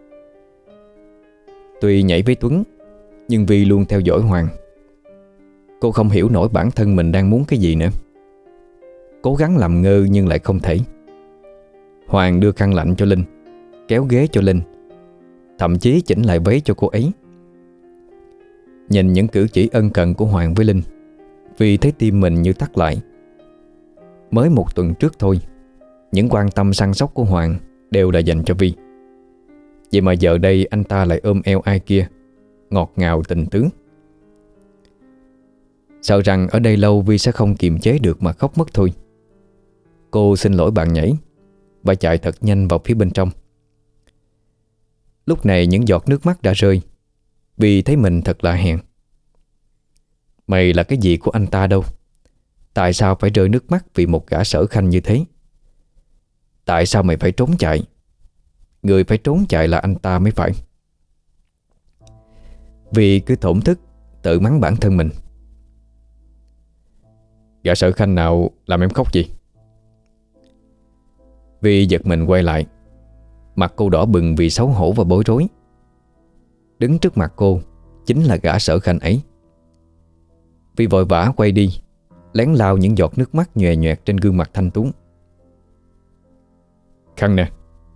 Tuy nhảy với Tuấn, nhưng Vi luôn theo dõi Hoàng. Cô không hiểu nổi bản thân mình đang muốn cái gì nữa. Cố gắng làm ngơ nhưng lại không thể. Hoàng đưa khăn lạnh cho Linh, kéo ghế cho Linh, thậm chí chỉnh lại váy cho cô ấy. Nhìn những cử chỉ ân cần của Hoàng với Linh, Vi thấy tim mình như thắt lại. Mới một tuần trước thôi, những quan tâm săn sóc của Hoàng đều là dành cho Vi. Vậy mà giờ đây anh ta lại ôm eo ai kia, ngọt ngào tình tứ. Sợ rằng ở đây lâu Vi sẽ không kiềm chế được mà khóc mất thôi. Cô xin lỗi bạn nhảy và chạy thật nhanh vào phía bên trong. Lúc này những giọt nước mắt đã rơi. Vi thấy mình thật là hèn. Mày là cái gì của anh ta đâu? Tại sao phải rơi nước mắt vì một gã sở khanh như thế? Tại sao mày phải trốn chạy? Người phải trốn chạy là anh ta mới phải. Vi cứ thổn thức tự mắng bản thân mình. Gã sở khanh nào làm em khóc gì? Vi giật mình quay lại. Mặt cô đỏ bừng vì xấu hổ và bối rối. Đứng trước mặt cô chính là gã sở khanh ấy. Vi vội vã quay đi, lén lau những giọt nước mắt nhòe nhoẹt trên gương mặt thanh tú. Khăn nè.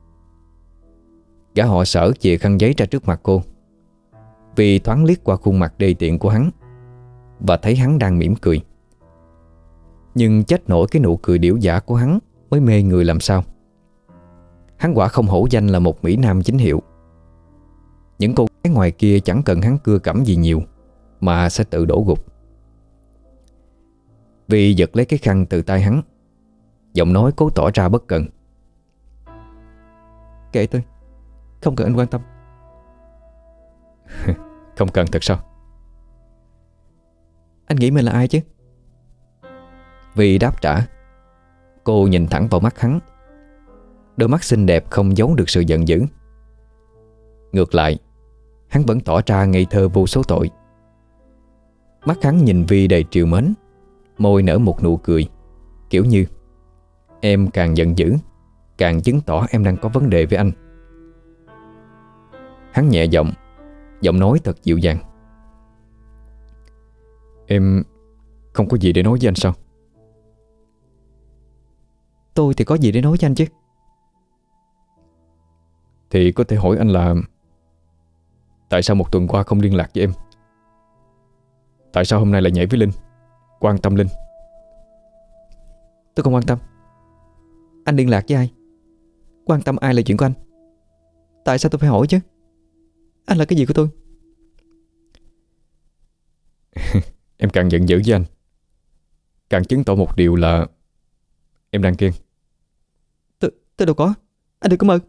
Gã họ Sở chìa khăn giấy ra trước mặt cô. Vi thoáng liếc qua khuôn mặt đê tiện của hắn và thấy hắn đang mỉm cười. Nhưng chết nổi cái nụ cười điểu dã của hắn mới mê người làm sao. Hắn quả không hổ danh là một mỹ nam chính hiệu. Những cô gái ngoài kia chẳng cần hắn cưa cẩm gì nhiều mà sẽ tự đổ gục. Vi giật lấy cái khăn từ tay hắn, giọng nói cố tỏ ra bất cần. Kệ tôi, không cần anh quan tâm. Không cần thật sao? Anh nghĩ mình là ai chứ? Vi đáp trả. Cô nhìn thẳng vào mắt hắn. Đôi mắt xinh đẹp không giấu được sự giận dữ. Ngược lại, hắn vẫn tỏ ra ngây thơ vô số tội. Mắt hắn nhìn Vi đầy trìu mến, môi nở một nụ cười, kiểu như: em càng giận dữ, càng chứng tỏ em đang có vấn đề với anh. Hắn nhẹ giọng, giọng nói thật dịu dàng. Em không có gì để nói với anh sao? Tôi thì có gì để nói với anh chứ? Thì có thể hỏi anh là tại sao một tuần qua không liên lạc với em? Tại sao hôm nay lại nhảy với Linh, quan tâm Linh? Tôi không quan tâm. Anh liên lạc với ai, quan tâm ai là chuyện của anh. Tại sao tôi phải hỏi chứ? Anh là cái gì của tôi? Em càng giận dữ với anh, càng chứng tỏ một điều là em đang ghen. Tôi đâu có. Anh đừng có mơ.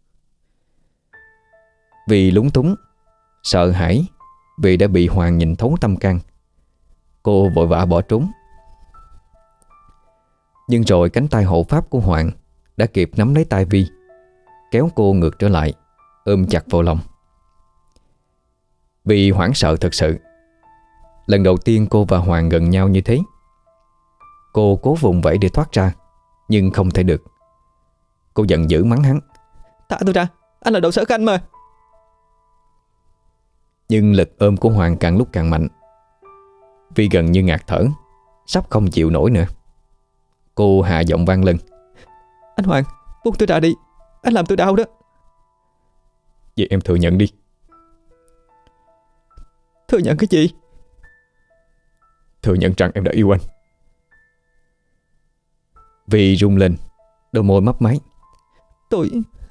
Vì lúng túng, sợ hãi vì đã bị Hoàng nhìn thấu tâm can, cô vội vã bỏ trốn. Nhưng rồi cánh tay hộ pháp của Hoàng đã kịp nắm lấy tay Vi, kéo cô ngược trở lại, ôm chặt vào lòng. Vi hoảng sợ thật sự. Lần đầu tiên cô và Hoàng gần nhau như thế. Cô cố vùng vẫy để thoát ra, nhưng không thể được. Cô giận dữ mắng hắn: Thả tôi ra, anh là đồ sở khanh mà. Nhưng lực ôm của Hoàng càng lúc càng mạnh. Vi gần như ngạt thở, sắp không chịu nổi nữa. Cô hạ giọng vang lên: Anh Hoàng, buông tôi ra đi. Anh làm tôi đau đó. Vậy em thừa nhận đi. Thừa nhận cái gì? Thừa nhận rằng em đã yêu anh. Vi rung lên, đôi môi mấp máy. Tôi...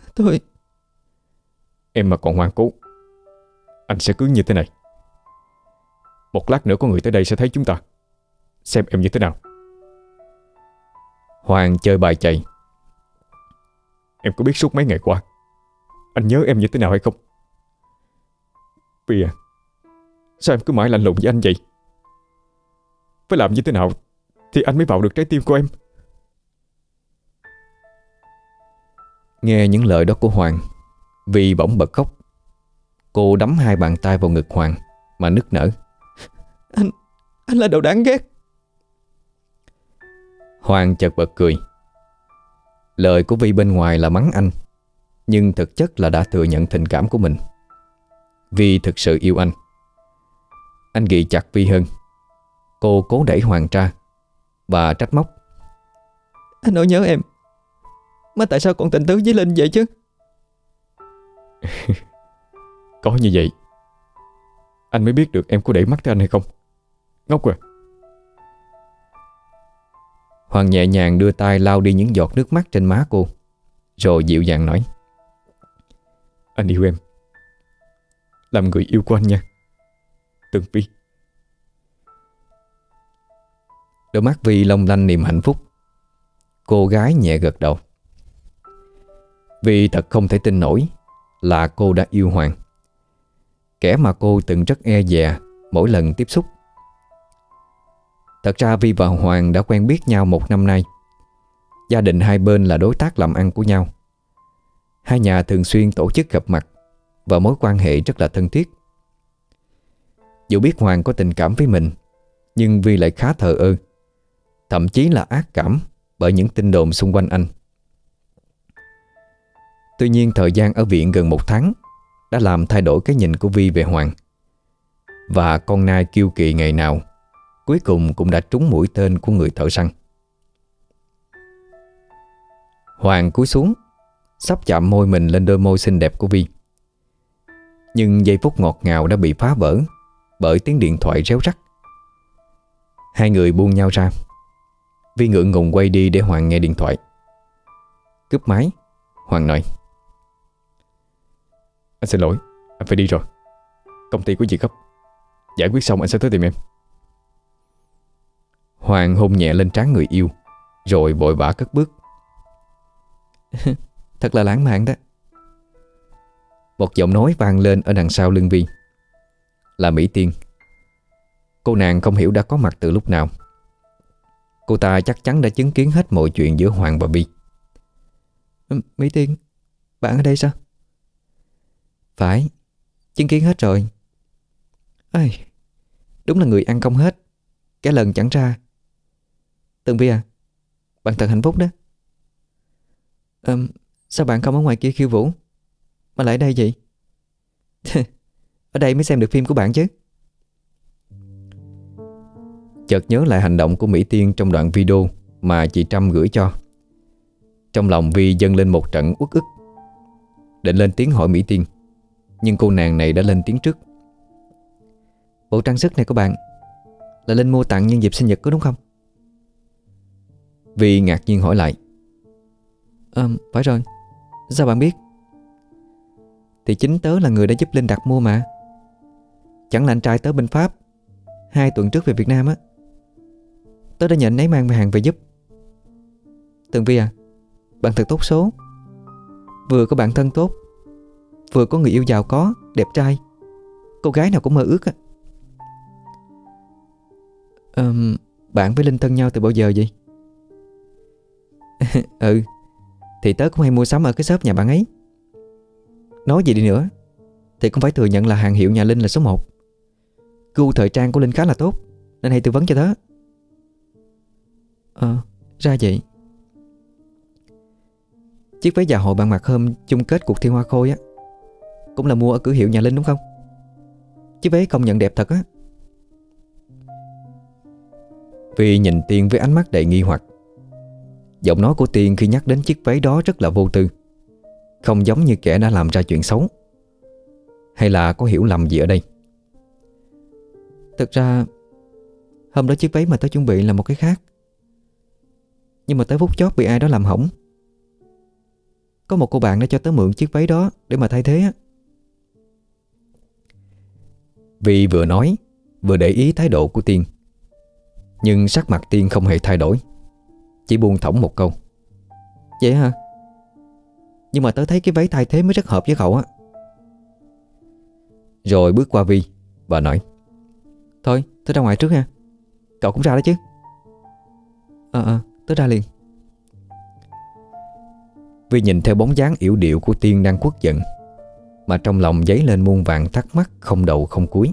Em mà còn ngoan cố, anh sẽ cứ như thế này. Một lát nữa có người tới đây sẽ thấy chúng ta, xem em như thế nào. Hoàng chơi bài chạy. Em có biết suốt mấy ngày qua anh nhớ em như thế nào hay không? Vì à, sao em cứ mãi lạnh lùng với anh vậy? Phải làm như thế nào thì anh mới vào được trái tim của em? Nghe những lời đó của Hoàng, Vi bỗng bật khóc. Cô đấm hai bàn tay vào ngực Hoàng mà nức nở. Anh là đồ đáng ghét. Hoàng chợt bật cười. Lời của Vi bên ngoài là mắng anh, nhưng thực chất là đã thừa nhận tình cảm của mình. Vi thực sự yêu anh. Anh ghi chặt Vi hơn. Cô cố đẩy Hoàng ra và trách móc. Anh nói nhớ em, mà tại sao còn tình tứ với Linh vậy chứ? Có như vậy anh mới biết được em có để mắt tới anh hay không. Ngốc à. Hoàng nhẹ nhàng đưa tay lau đi những giọt nước mắt trên má cô, rồi dịu dàng nói. Anh yêu em, làm người yêu của anh nha, Tường Vi. Đôi mắt Vi long lanh niềm hạnh phúc. Cô gái nhẹ gật đầu. Vi thật không thể tin nổi là cô đã yêu Hoàng, kẻ mà cô từng rất e dè mỗi lần tiếp xúc. Thật ra Vi và Hoàng đã quen biết nhau 1 năm nay. Gia đình hai bên là đối tác làm ăn của nhau. Hai nhà thường xuyên tổ chức gặp mặt và mối quan hệ rất là thân thiết. Dù biết Hoàng có tình cảm với mình, nhưng Vi lại khá thờ ơ, thậm chí là ác cảm bởi những tin đồn xung quanh anh. Tuy nhiên thời gian ở viện gần 1 tháng đã làm thay đổi cái nhìn của Vi về Hoàng. Và con nai kiêu kỵ ngày nào cuối cùng cũng đã trúng mũi tên của người thợ săn. Hoàng cúi xuống, sắp chạm môi mình lên đôi môi xinh đẹp của Vi. Nhưng giây phút ngọt ngào đã bị phá vỡ bởi tiếng điện thoại réo rắt. Hai người buông nhau ra. Vi ngượng ngùng quay đi để Hoàng nghe điện thoại. Cúp máy, Hoàng nói. Anh xin lỗi, anh phải đi rồi. Công ty có việc gấp, giải quyết xong anh sẽ tới tìm em. Hoàng hôn nhẹ lên trán người yêu, rồi vội vã cất bước. Thật là lãng mạn đó. Một giọng nói vang lên ở đằng sau lưng Vi. Là Mỹ Tiên. Cô nàng không hiểu đã có mặt từ lúc nào. Cô ta chắc chắn đã chứng kiến hết mọi chuyện giữa Hoàng và Vi. Mỹ Tiên, bạn ở đây sao? Phải, chứng kiến hết rồi. Ây, đúng là người ăn không hết, cái lần chẳng ra. Tường Vi à, bạn thật hạnh phúc đó. Sao bạn không ở ngoài kia khiêu vũ mà lại đây vậy? Ở đây mới xem được phim của bạn chứ. Chợt nhớ lại hành động của Mỹ Tiên trong đoạn video mà chị Trâm gửi cho. Trong lòng Vi dâng lên một trận uất ức. Định lên tiếng hỏi Mỹ Tiên, nhưng cô nàng này đã lên tiếng trước. Bộ trang sức này của bạn là Linh mua tặng nhân dịp sinh nhật có đúng không? Vi ngạc nhiên hỏi lại. Phải rồi. Sao bạn biết? Thì chính tớ là người đã giúp Linh đặt mua mà. Chẳng là anh trai tớ bên Pháp 2 tuần trước về Việt Nam á. Tớ đã nhận ấy mang hàng về giúp. Tường Vi à, bạn thật tốt số. Vừa có bạn thân tốt, vừa có người yêu giàu có, đẹp trai. Cô gái nào cũng mơ ước á. Bạn với Linh thân nhau từ bao giờ vậy? Ừ, thì tớ cũng hay mua sắm ở cái shop nhà bạn ấy. Nói gì đi nữa thì cũng phải thừa nhận là hàng hiệu nhà Linh là số 1. Gu thời trang của Linh khá là tốt, nên hay tư vấn cho tớ. Ra vậy. Chiếc váy dạ hội bạn mặc hôm chung kết cuộc thi hoa khôi á cũng là mua ở cửa hiệu nhà Linh đúng không? Chiếc váy công nhận đẹp thật á. Vi nhìn Tiên với ánh mắt đầy nghi hoặc. Giọng nói của Tiên khi nhắc đến chiếc váy đó rất là vô tư, không giống như kẻ đã làm ra chuyện xấu. Hay là có hiểu lầm gì ở đây? Thực ra hôm đó chiếc váy mà tớ chuẩn bị là một cái khác, nhưng mà tới phút chót bị ai đó làm hỏng. Có một cô bạn đã cho tớ mượn chiếc váy đó để mà thay thế á. Vi vừa nói vừa để ý thái độ của Tiên. Nhưng sắc mặt Tiên không hề thay đổi, chỉ buông thõng một câu. Vậy hả? Nhưng mà tớ thấy cái váy thay thế mới rất hợp với cậu á. Rồi bước qua Vi và nói: Thôi tớ ra ngoài trước nha. Cậu cũng ra đó chứ? Tớ ra liền. Vi nhìn theo bóng dáng yểu điệu của Tiên đang quất giận, mà trong lòng dấy lên muôn vàn thắc mắc không đầu không cuối.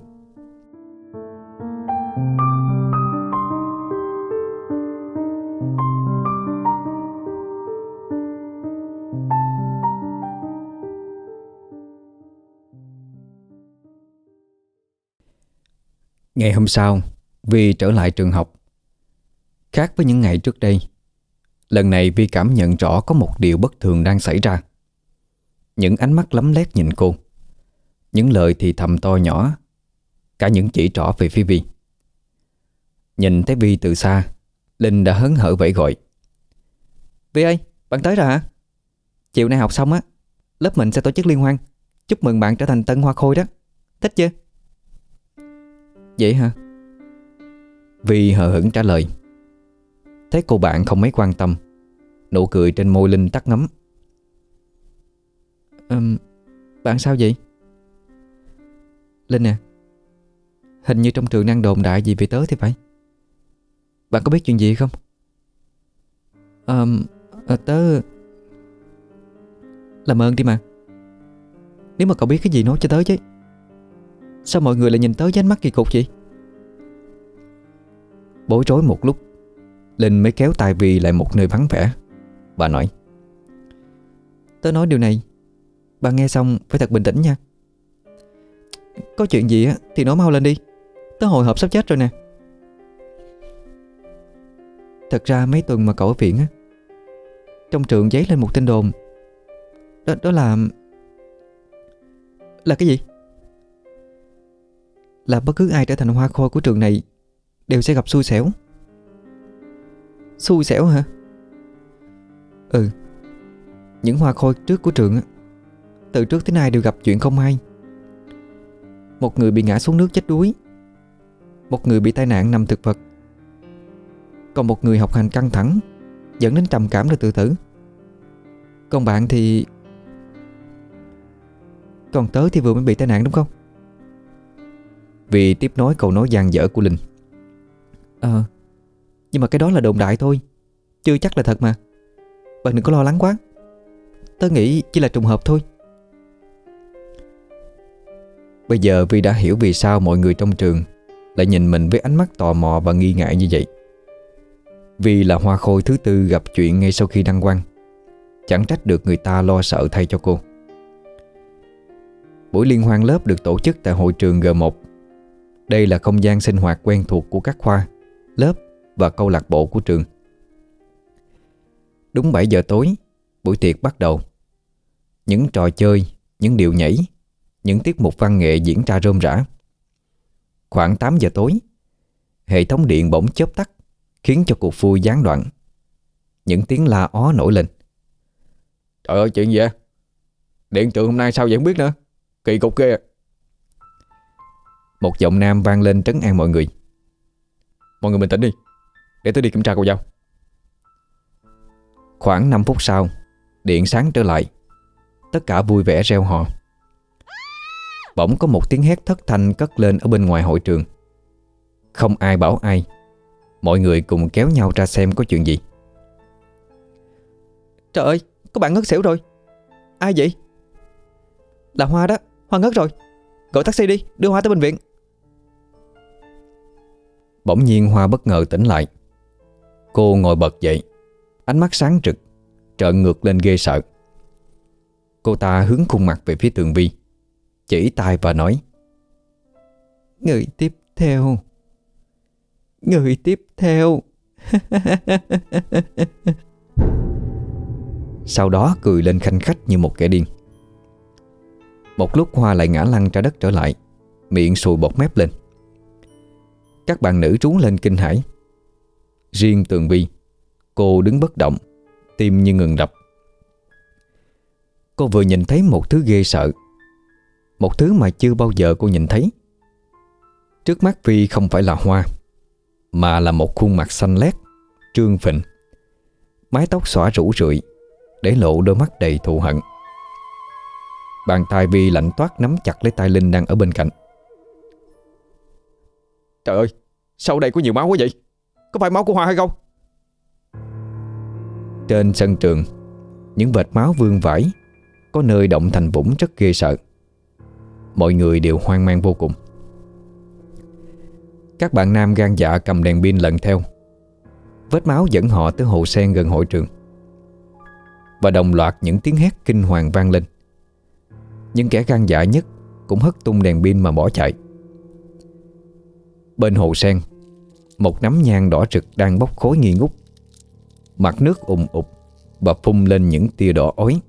Ngày hôm sau, Vi trở lại trường học. Khác với những ngày trước đây, lần này Vi cảm nhận rõ có một điều bất thường đang xảy ra. Những ánh mắt lấm lét nhìn cô, những lời thì thầm to nhỏ, cả những chỉ trỏ về phía Vi. Nhìn thấy Vi từ xa, Linh đã hớn hở vẫy gọi: Vi ơi, bạn tới rồi hả? Chiều nay học xong á, lớp mình sẽ tổ chức liên hoan, chúc mừng bạn trở thành tân hoa khôi đó. Thích chưa? Vậy hả? Vi hờ hững trả lời. Thấy cô bạn không mấy quan tâm, nụ cười trên môi Linh tắt ngấm. Bạn sao vậy? Linh à, hình như trong trường đang đồn đại gì về tớ thì phải. Bạn có biết chuyện gì không? Tớ... Làm ơn đi mà. Nếu mà cậu biết cái gì nói cho tớ chứ. Sao mọi người lại nhìn tớ với ánh mắt kỳ cục vậy? Bối rối một lúc, Linh mới kéo tay Vi lại một nơi vắng vẻ. Bà nói: Tớ nói điều này, bạn nghe xong phải thật bình tĩnh nha. Có chuyện gì á thì nói mau lên đi. Tớ hồi hộp sắp chết rồi nè. Thật ra mấy tuần mà cậu ở viện á, trong trường dấy lên một tin đồn. Đó là cái gì? Là bất cứ ai trở thành hoa khôi của trường này đều sẽ gặp xui xẻo. Xui xẻo hả? Ừ. Những hoa khôi trước của trường á, từ trước tới nay đều gặp chuyện không may. Một người bị ngã xuống nước chết đuối, một người bị tai nạn nằm thực vật, còn một người học hành căng thẳng dẫn đến trầm cảm rồi tự tử. Còn bạn thì... Còn tớ thì vừa mới bị tai nạn đúng không? Vì tiếp nối câu nói dang dở của Linh. Nhưng mà cái đó là đồn đại thôi, chưa chắc là thật mà. Bạn đừng có lo lắng quá. Tớ nghĩ chỉ là trùng hợp thôi. Bây giờ Vi đã hiểu vì sao mọi người trong trường lại nhìn mình với ánh mắt tò mò và nghi ngại như vậy. Vi là hoa khôi thứ tư gặp chuyện ngay sau khi đăng quang, chẳng trách được người ta lo sợ thay cho cô. Buổi liên hoan lớp được tổ chức tại hội trường G1. Đây là không gian sinh hoạt quen thuộc của các khoa, lớp và câu lạc bộ của trường. Đúng 7 giờ tối, buổi tiệc bắt đầu. Những trò chơi, những điệu nhảy, những tiết mục văn nghệ diễn ra rôm rã. Khoảng 8 giờ tối, hệ thống điện bỗng chớp tắt, khiến cho cuộc vui gián đoạn. Những tiếng la ó nổi lên. Trời ơi, chuyện gì vậy? Điện trường hôm nay sao vậy không biết nữa. Kỳ cục ghê. Một giọng nam vang lên trấn an mọi người. Mọi người bình tĩnh đi, để tôi đi kiểm tra cô dâu. Khoảng 5 phút sau, điện sáng trở lại. Tất cả vui vẻ reo hò. Bỗng có một tiếng hét thất thanh cất lên ở bên ngoài hội trường. Không ai bảo ai, mọi người cùng kéo nhau ra xem có chuyện gì. Trời ơi, có bạn ngất xỉu rồi. Ai vậy? Là Hoa đó, Hoa ngất rồi. Gọi taxi đi, đưa Hoa tới bệnh viện. Bỗng nhiên Hoa bất ngờ tỉnh lại. Cô ngồi bật dậy, ánh mắt sáng rực, trợn ngược lên ghê sợ. Cô ta hướng khuôn mặt về phía Tường Vi, chỉ tay và nói: Người tiếp theo. Người tiếp theo. Sau đó cười lên khanh khách như một kẻ điên. Một lúc Hoa lại ngã lăn ra đất trở lại, miệng sùi bọt mép lên. Các bạn nữ trú lên kinh hãi. Riêng Tường Vi, cô đứng bất động, tim như ngừng đập. Cô vừa nhìn thấy một thứ ghê sợ, một thứ mà chưa bao giờ cô nhìn thấy. Trước mắt Vi không phải là Hoa, mà là một khuôn mặt xanh lét, trương phình, mái tóc xõa rủ rượi, để lộ đôi mắt đầy thù hận. Bàn tay Vi lạnh toát nắm chặt lấy tay Linh đang ở bên cạnh. Trời ơi, sao ở đây có nhiều máu quá vậy? Có phải máu của Hoa hay không? Trên sân trường, những vệt máu vương vãi, có nơi động thành vũng rất ghê sợ. Mọi người đều hoang mang vô cùng. Các bạn nam gan dạ cầm đèn pin lần theo. Vết máu dẫn họ tới hồ sen gần hội trường. Và đồng loạt những tiếng hét kinh hoàng vang lên. Nhưng kẻ gan dạ nhất cũng hất tung đèn pin mà bỏ chạy. Bên hồ sen, một nắm nhang đỏ rực đang bốc khói nghi ngút. Mặt nước ùn ụt và phun lên những tia đỏ ói.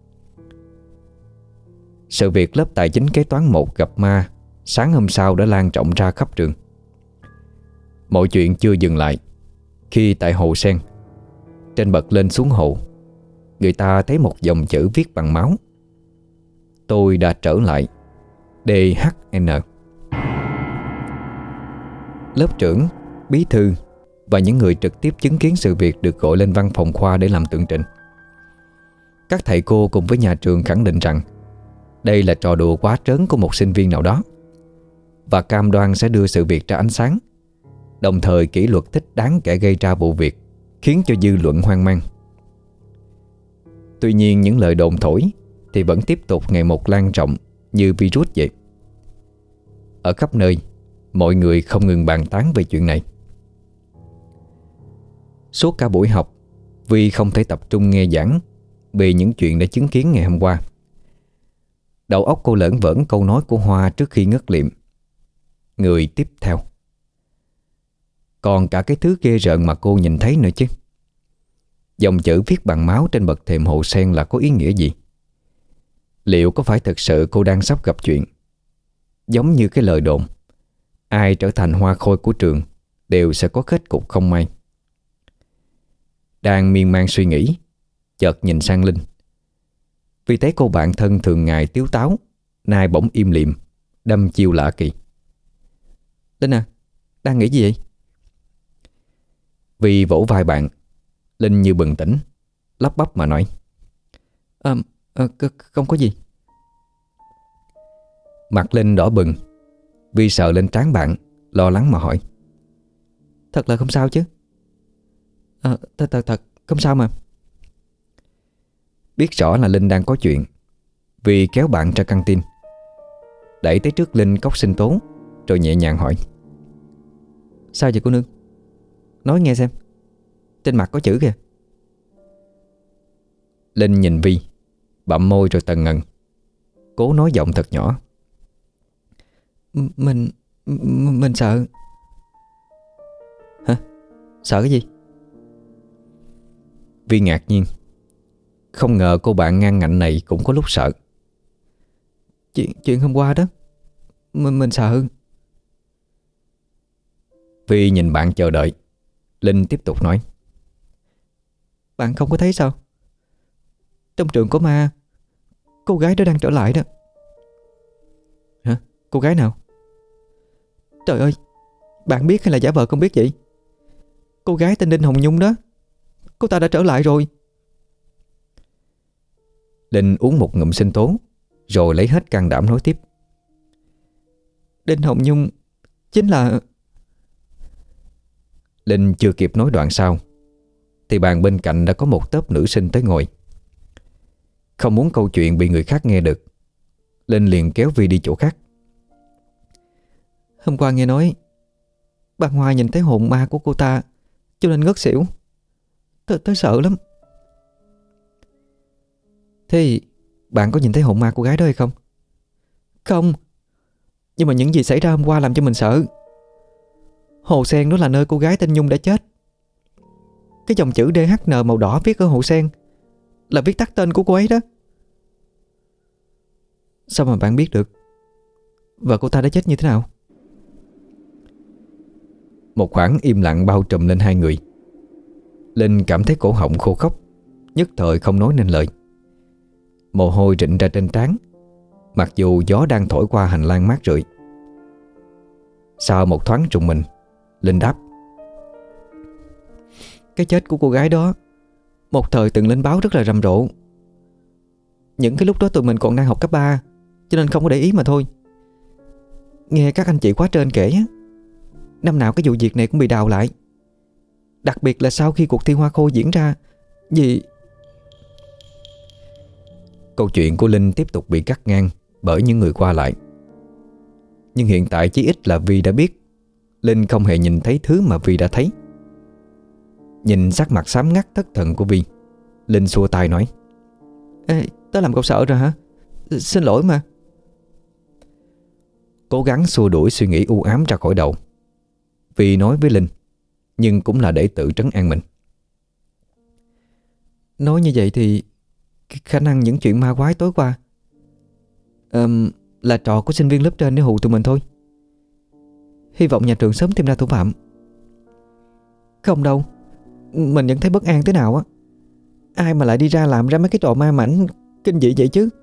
Sự việc lớp tài chính kế toán 1 gặp ma sáng hôm sau đã lan rộng ra khắp trường. Mọi chuyện chưa dừng lại khi tại hồ sen, trên bậc lên xuống hồ, người ta thấy một dòng chữ viết bằng máu: "Tôi đã trở lại. DHN." Lớp trưởng, bí thư và những người trực tiếp chứng kiến sự việc được gọi lên văn phòng khoa để làm tường trình. Các thầy cô cùng với nhà trường khẳng định rằng đây là trò đùa quá trớn của một sinh viên nào đó, và cam đoan sẽ đưa sự việc ra ánh sáng, đồng thời kỷ luật thích đáng kẻ gây ra vụ việc, khiến cho dư luận hoang mang. Tuy nhiên những lời đồn thổi thì vẫn tiếp tục ngày một lan rộng như virus vậy. Ở khắp nơi, mọi người không ngừng bàn tán về chuyện này. Suốt cả buổi học, Vi không thể tập trung nghe giảng về những chuyện đã chứng kiến ngày hôm qua. Đầu óc cô lởn vởn câu nói của Hoa trước khi ngất liệm: "Người tiếp theo." Còn cả cái thứ ghê rợn mà cô nhìn thấy nữa chứ. Dòng chữ viết bằng máu trên bậc thềm hồ sen là có ý nghĩa gì? Liệu có phải thực sự cô đang sắp gặp chuyện giống như cái lời đồn, ai trở thành hoa khôi của trường đều sẽ có kết cục không may? Đang miên man suy nghĩ, chợt nhìn sang Linh. Vì thấy cô bạn thân thường ngày tiếu táo nay bỗng im lìm, đâm chiêu lạ kỳ. Linh à, đang nghĩ gì vậy? Vì vỗ vai bạn, Linh như bừng tỉnh, lắp bắp mà nói: Không có gì. Mặt Linh đỏ bừng. Vi sợ lên trán bạn, lo lắng mà hỏi: Thật là không sao chứ? Thật không sao mà. Biết rõ là Linh đang có chuyện, Vi kéo bạn ra căng tin, đẩy tới trước Linh cốc sinh tố, rồi nhẹ nhàng hỏi: Sao vậy cô nương? Nói nghe xem. Trên mặt có chữ kìa. Linh nhìn Vi, bặm môi rồi tần ngần, cố nói giọng thật nhỏ: Mình sợ. Hả? Sợ cái gì? Vi ngạc nhiên. Không ngờ cô bạn ngang ngạnh này cũng có lúc sợ. Chuyện hôm qua đó. Mình sợ. Vi nhìn bạn chờ đợi. Linh tiếp tục nói: Bạn không có thấy sao? Trong trường có ma. Cô gái đó đang trở lại đó. Hả? Cô gái nào? Trời ơi, bạn biết hay là giả vờ không biết vậy? Cô gái tên Đinh Hồng Nhung đó. Cô ta đã trở lại rồi. Linh uống một ngụm sinh tố, rồi lấy hết can đảm nói tiếp: Đinh Hồng Nhung chính là... Linh chưa kịp nói đoạn sau thì bàn bên cạnh đã có một tốp nữ sinh tới ngồi. Không muốn câu chuyện bị người khác nghe được, Linh liền kéo Vi đi chỗ khác. Hôm qua nghe nói bà Hoa nhìn thấy hồn ma của cô ta, cho nên ngất xỉu. Tới sợ lắm. Thế bạn có nhìn thấy hồn ma cô gái đó hay không? Không. Nhưng mà những gì xảy ra hôm qua làm cho mình sợ. Hồ sen đó là nơi cô gái tên Nhung đã chết. Cái dòng chữ DHN màu đỏ viết ở hồ sen là viết tắt tên của cô ấy đó. Sao mà bạn biết được? Và cô ta đã chết như thế nào? Một khoảng im lặng bao trùm lên hai người. Linh cảm thấy cổ họng khô khốc, nhất thời không nói nên lời. Mồ hôi rịn ra trên trán, mặc dù gió đang thổi qua hành lang mát rượi. Sau một thoáng trùng mình, Linh đáp: Cái chết của cô gái đó một thời từng lên báo rất là rầm rộ. Những cái lúc đó tụi mình còn đang học cấp 3, cho nên không có để ý mà thôi. Nghe các anh chị khóa trên kể á, năm nào cái vụ việc này cũng bị đào lại. Đặc biệt là sau khi cuộc thi hoa khôi diễn ra. Vì Câu chuyện của Linh tiếp tục bị cắt ngang bởi những người qua lại. Nhưng hiện tại chí ít là Vi đã biết Linh không hề nhìn thấy thứ mà Vi đã thấy. Nhìn sắc mặt xám ngắt thất thần của Vi, Linh xua tay nói: Ê, tớ làm cậu sợ rồi hả? Xin lỗi mà. Cố gắng xua đuổi suy nghĩ u ám ra khỏi đầu, Vi nói với Linh, nhưng cũng là để tự trấn an mình. Nói như vậy thì khả năng những chuyện ma quái tối qua là trò của sinh viên lớp trên để hù tụi mình thôi. Hy vọng nhà trường sớm tìm ra thủ phạm. Không đâu, mình vẫn thấy bất an thế nào á. Ai mà lại đi ra làm ra mấy cái trò ma mảnh kinh dị vậy chứ?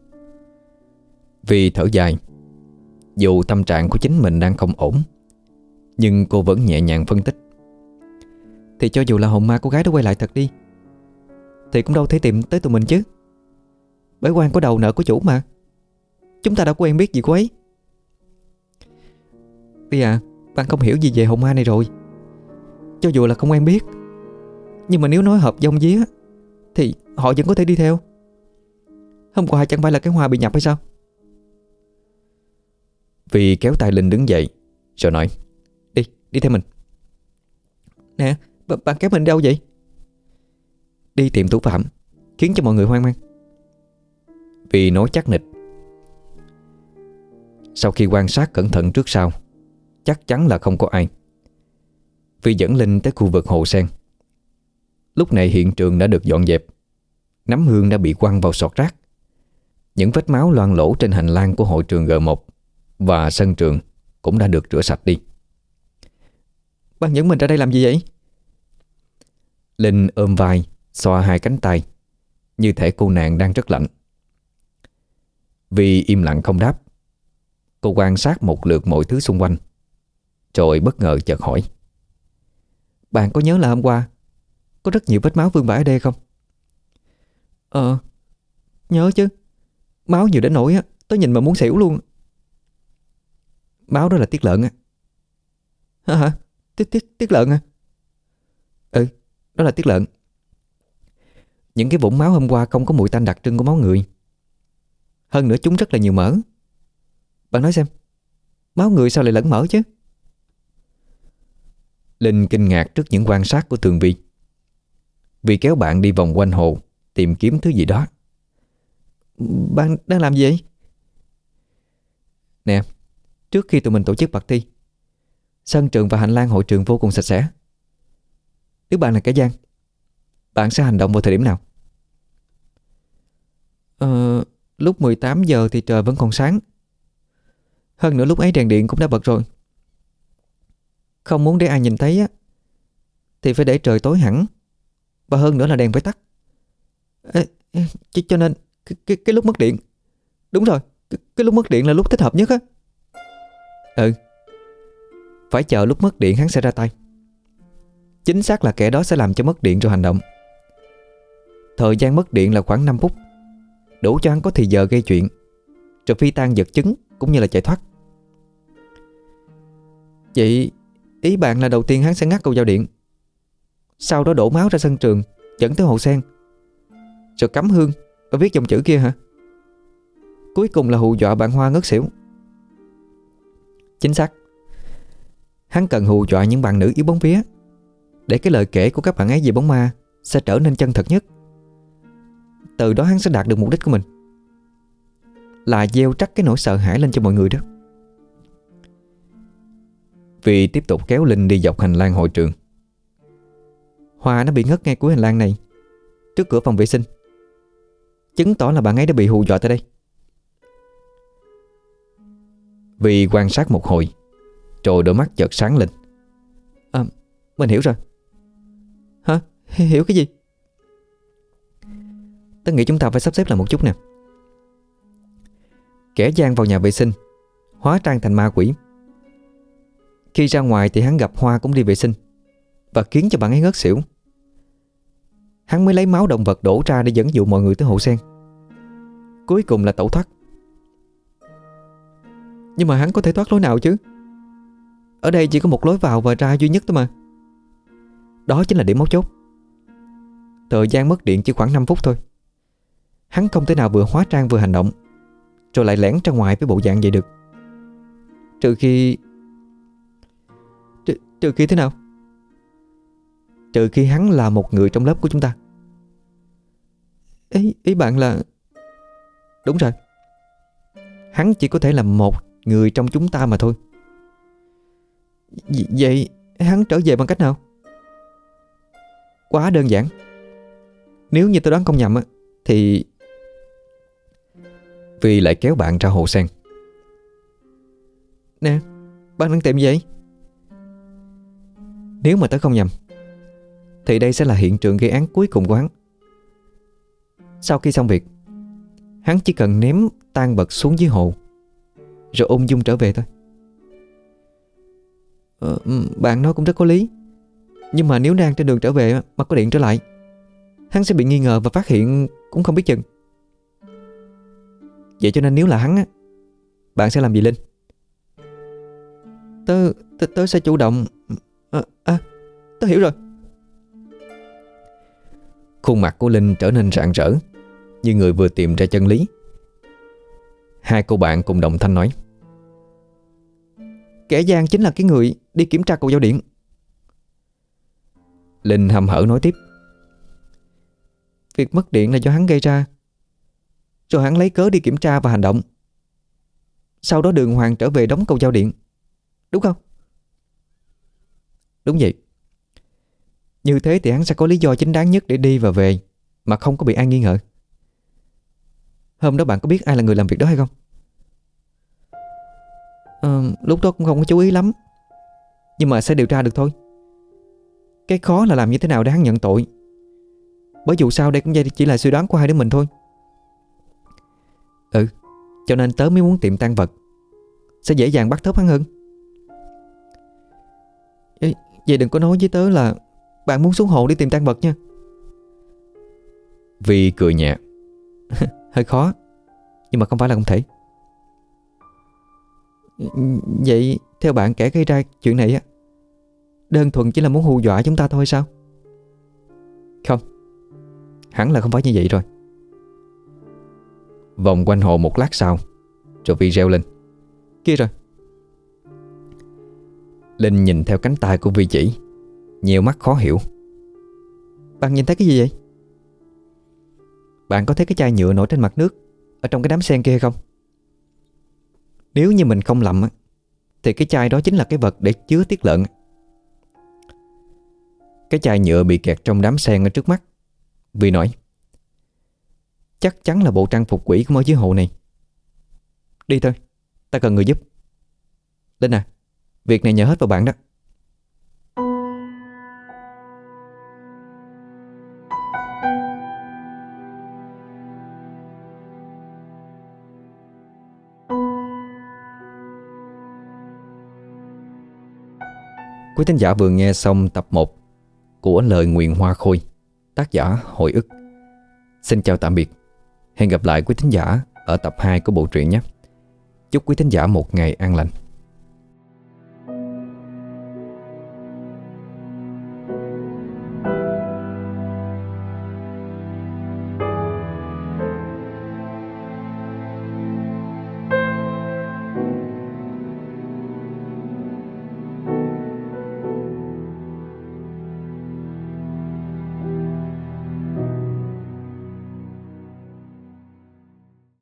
Vi thở dài. Dù tâm trạng của chính mình đang không ổn, nhưng cô vẫn nhẹ nhàng phân tích: Thì cho dù là hồn ma cô gái đó quay lại thật đi, thì cũng đâu thể tìm tới tụi mình chứ. Bởi quan có đầu nợ của chủ mà. Chúng ta đã quen biết gì cô ấy. Bây giờ bạn không hiểu gì về hồn ma này rồi. Cho dù là không quen biết, nhưng mà nếu nói hợp dông vía thì họ vẫn có thể đi theo. Hôm qua chẳng phải là cái hoa bị nhập hay sao? Vi kéo tay Linh đứng dậy rồi nói: Đi theo mình. Nè, bạn kéo mình đâu vậy? Đi tìm thủ phạm, khiến cho mọi người hoang mang. Vi nói chắc nịch. Sau khi quan sát cẩn thận trước sau, chắc chắn là không có ai, Vi dẫn Linh tới khu vực hồ sen. Lúc này hiện trường đã được dọn dẹp. Nấm hương đã bị quăng vào sọt rác. Những vết máu loang lổ trên hành lang của hội trường G1 và sân trường cũng đã được rửa sạch đi. Bạn dẫn mình ra đây làm gì vậy? Linh ôm vai, xoa hai cánh tay, như thể cô nàng đang rất lạnh. Vi im lặng không đáp. Cô quan sát một lượt mọi thứ xung quanh, rồi bất ngờ chợt hỏi: Bạn có nhớ là hôm qua có rất nhiều vết máu vương vãi ở đây không? Nhớ chứ. Máu nhiều đến nỗi á, tớ nhìn mà muốn xỉu luôn. Máu đó là tiết lợn á. Hả? Tiết lợn à? Ừ, đó là tiết lợn. Những cái vũng máu hôm qua không có mùi tanh đặc trưng của máu người. Hơn nữa chúng rất là nhiều mỡ. Bạn nói xem, máu người sao lại lẫn mỡ chứ? Linh kinh ngạc trước những quan sát của Tường Vi. Vi kéo bạn đi vòng quanh hồ, tìm kiếm thứ gì đó. Bạn đang làm gì vậy? Nè, trước khi tụi mình tổ chức party, sân trường và hành lang hội trường vô cùng sạch sẽ. Nếu bạn là kẻ gian, bạn sẽ hành động vào thời điểm nào? Lúc 18 giờ thì trời vẫn còn sáng. Hơn nữa lúc ấy đèn điện cũng đã bật rồi. Không muốn để ai nhìn thấy á, thì phải để trời tối hẳn. Và hơn nữa là đèn phải tắt. Cho nên cái lúc mất điện. Đúng rồi, cái lúc mất điện là lúc thích hợp nhất á. Ừ, phải chờ lúc mất điện hắn sẽ ra tay. Chính xác là kẻ đó sẽ làm cho mất điện rồi hành động. Thời gian mất điện là khoảng 5 phút, đủ cho hắn có thì giờ gây chuyện, rồi phi tan vật chứng cũng như là chạy thoát. Vậy ý bạn là đầu tiên hắn sẽ ngắt cầu giao điện, sau đó đổ máu ra sân trường, dẫn tới hồ sen, rồi cắm hương và viết dòng chữ kia hả? Cuối cùng là hù dọa bạn Hoa ngất xỉu. Chính xác. Hắn cần hù dọa những bạn nữ yếu bóng vía, để cái lời kể của các bạn ấy về bóng ma sẽ trở nên chân thật nhất. Từ đó hắn sẽ đạt được mục đích của mình, là gieo trắc cái nỗi sợ hãi lên cho mọi người đó. Vi tiếp tục kéo Linh đi dọc hành lang hội trường. Hoa nó bị ngất ngay cuối hành lang này, trước cửa phòng vệ sinh, chứng tỏ là bạn ấy đã bị hù dọa tại đây. Vi quan sát một hồi, rồi đôi mắt chợt sáng lên. Mình hiểu rồi. Hả? Hiểu cái gì? Tớ nghĩ chúng ta phải sắp xếp lại một chút nè. Kẻ gian vào nhà vệ sinh, hóa trang thành ma quỷ. Khi ra ngoài thì hắn gặp Hoa cũng đi vệ sinh, và khiến cho bạn ấy ngất xỉu. Hắn mới lấy máu động vật đổ ra để dẫn dụ mọi người tới hồ sen. cuối cùng là tẩu thoát. Nhưng mà hắn có thể thoát lối nào chứ? Ở đây chỉ có một lối vào và ra duy nhất thôi mà. Đó chính là điểm mấu chốt. Thời gian mất điện chỉ khoảng 5 phút thôi. Hắn không thể nào vừa hóa trang vừa hành động rồi lại lẻn ra ngoài với bộ dạng vậy được. Trừ khi thế nào? Trừ khi hắn là một người trong lớp của chúng ta. Ý bạn là... Đúng rồi. Hắn chỉ có thể là một người trong chúng ta mà thôi. Vậy hắn trở về bằng cách nào? Quá đơn giản. Nếu như tôi đoán không nhầm á, thì... Vi lại kéo bạn ra hồ sen. Nè, bạn đang tìm gì vậy? Nếu mà tớ không nhầm thì đây sẽ là hiện trường gây án cuối cùng của hắn. Sau khi xong việc, hắn chỉ cần ném tang vật xuống dưới hồ rồi ung dung trở về thôi. Bạn nói cũng rất có lý. Nhưng mà nếu đang trên đường trở về mà có điện trở lại, hắn sẽ bị nghi ngờ và phát hiện cũng không biết chừng. Vậy cho nên nếu là hắn á, bạn sẽ làm gì Linh? Tớ sẽ chủ động... tớ hiểu rồi. Khuôn mặt của Linh trở nên rạng rỡ, như người vừa tìm ra chân lý. Hai cô bạn cùng đồng thanh nói: Kẻ gian chính là cái người đi kiểm tra cầu giao điện. Linh hăm hở nói tiếp: Việc mất điện là do hắn gây ra, rồi hắn lấy cớ đi kiểm tra và hành động. Sau đó đường hoàng trở về đóng cầu giao điện, đúng không? Đúng vậy. Như thế thì hắn sẽ có lý do chính đáng nhất để đi và về mà không có bị ai nghi ngờ. Hôm đó bạn có biết ai là người làm việc đó hay không? Lúc đó cũng không có chú ý lắm, nhưng mà sẽ điều tra được thôi. Cái khó là làm như thế nào để hắn nhận tội. Bởi dù sao đây cũng chỉ là suy đoán của hai đứa mình thôi. Cho nên tớ mới muốn tìm tang vật, sẽ dễ dàng bắt thớp hắn hơn. Vậy đừng có nói với tớ là bạn muốn xuống hồ đi tìm tang vật nha. Vi cười nhẹ: Hơi khó, nhưng mà không phải là không thể. Vậy theo bạn kẻ gây ra chuyện này á, đơn thuần chỉ là muốn hù dọa chúng ta thôi sao? Không, hẳn là không phải như vậy rồi. Vòng quanh hồ một lát sau, rồi Vi reo lên: Kia rồi. Linh nhìn theo cánh tay của Vi chỉ, nhiều mắt khó hiểu. Bạn nhìn thấy cái gì vậy? Bạn có thấy cái chai nhựa nổi trên mặt nước ở trong cái đám sen kia hay không? Nếu như mình không lầm á, thì cái chai đó chính là cái vật để chứa tiết lợn. Cái chai nhựa bị kẹt trong đám sen ở trước mắt. Vi nói: Chắc chắn là bộ trang phục quỷ cũng ở dưới hồ này. Đi thôi, ta cần người giúp. Linh à, việc này nhờ hết vào bạn đó. Quý thính giả vừa nghe xong tập 1 của Lời Nguyền Hoa Khôi, tác giả Hồi Ức. Xin chào tạm biệt. Hẹn gặp lại quý thính giả ở tập 2 của bộ truyện nhé. Chúc quý thính giả một ngày an lành.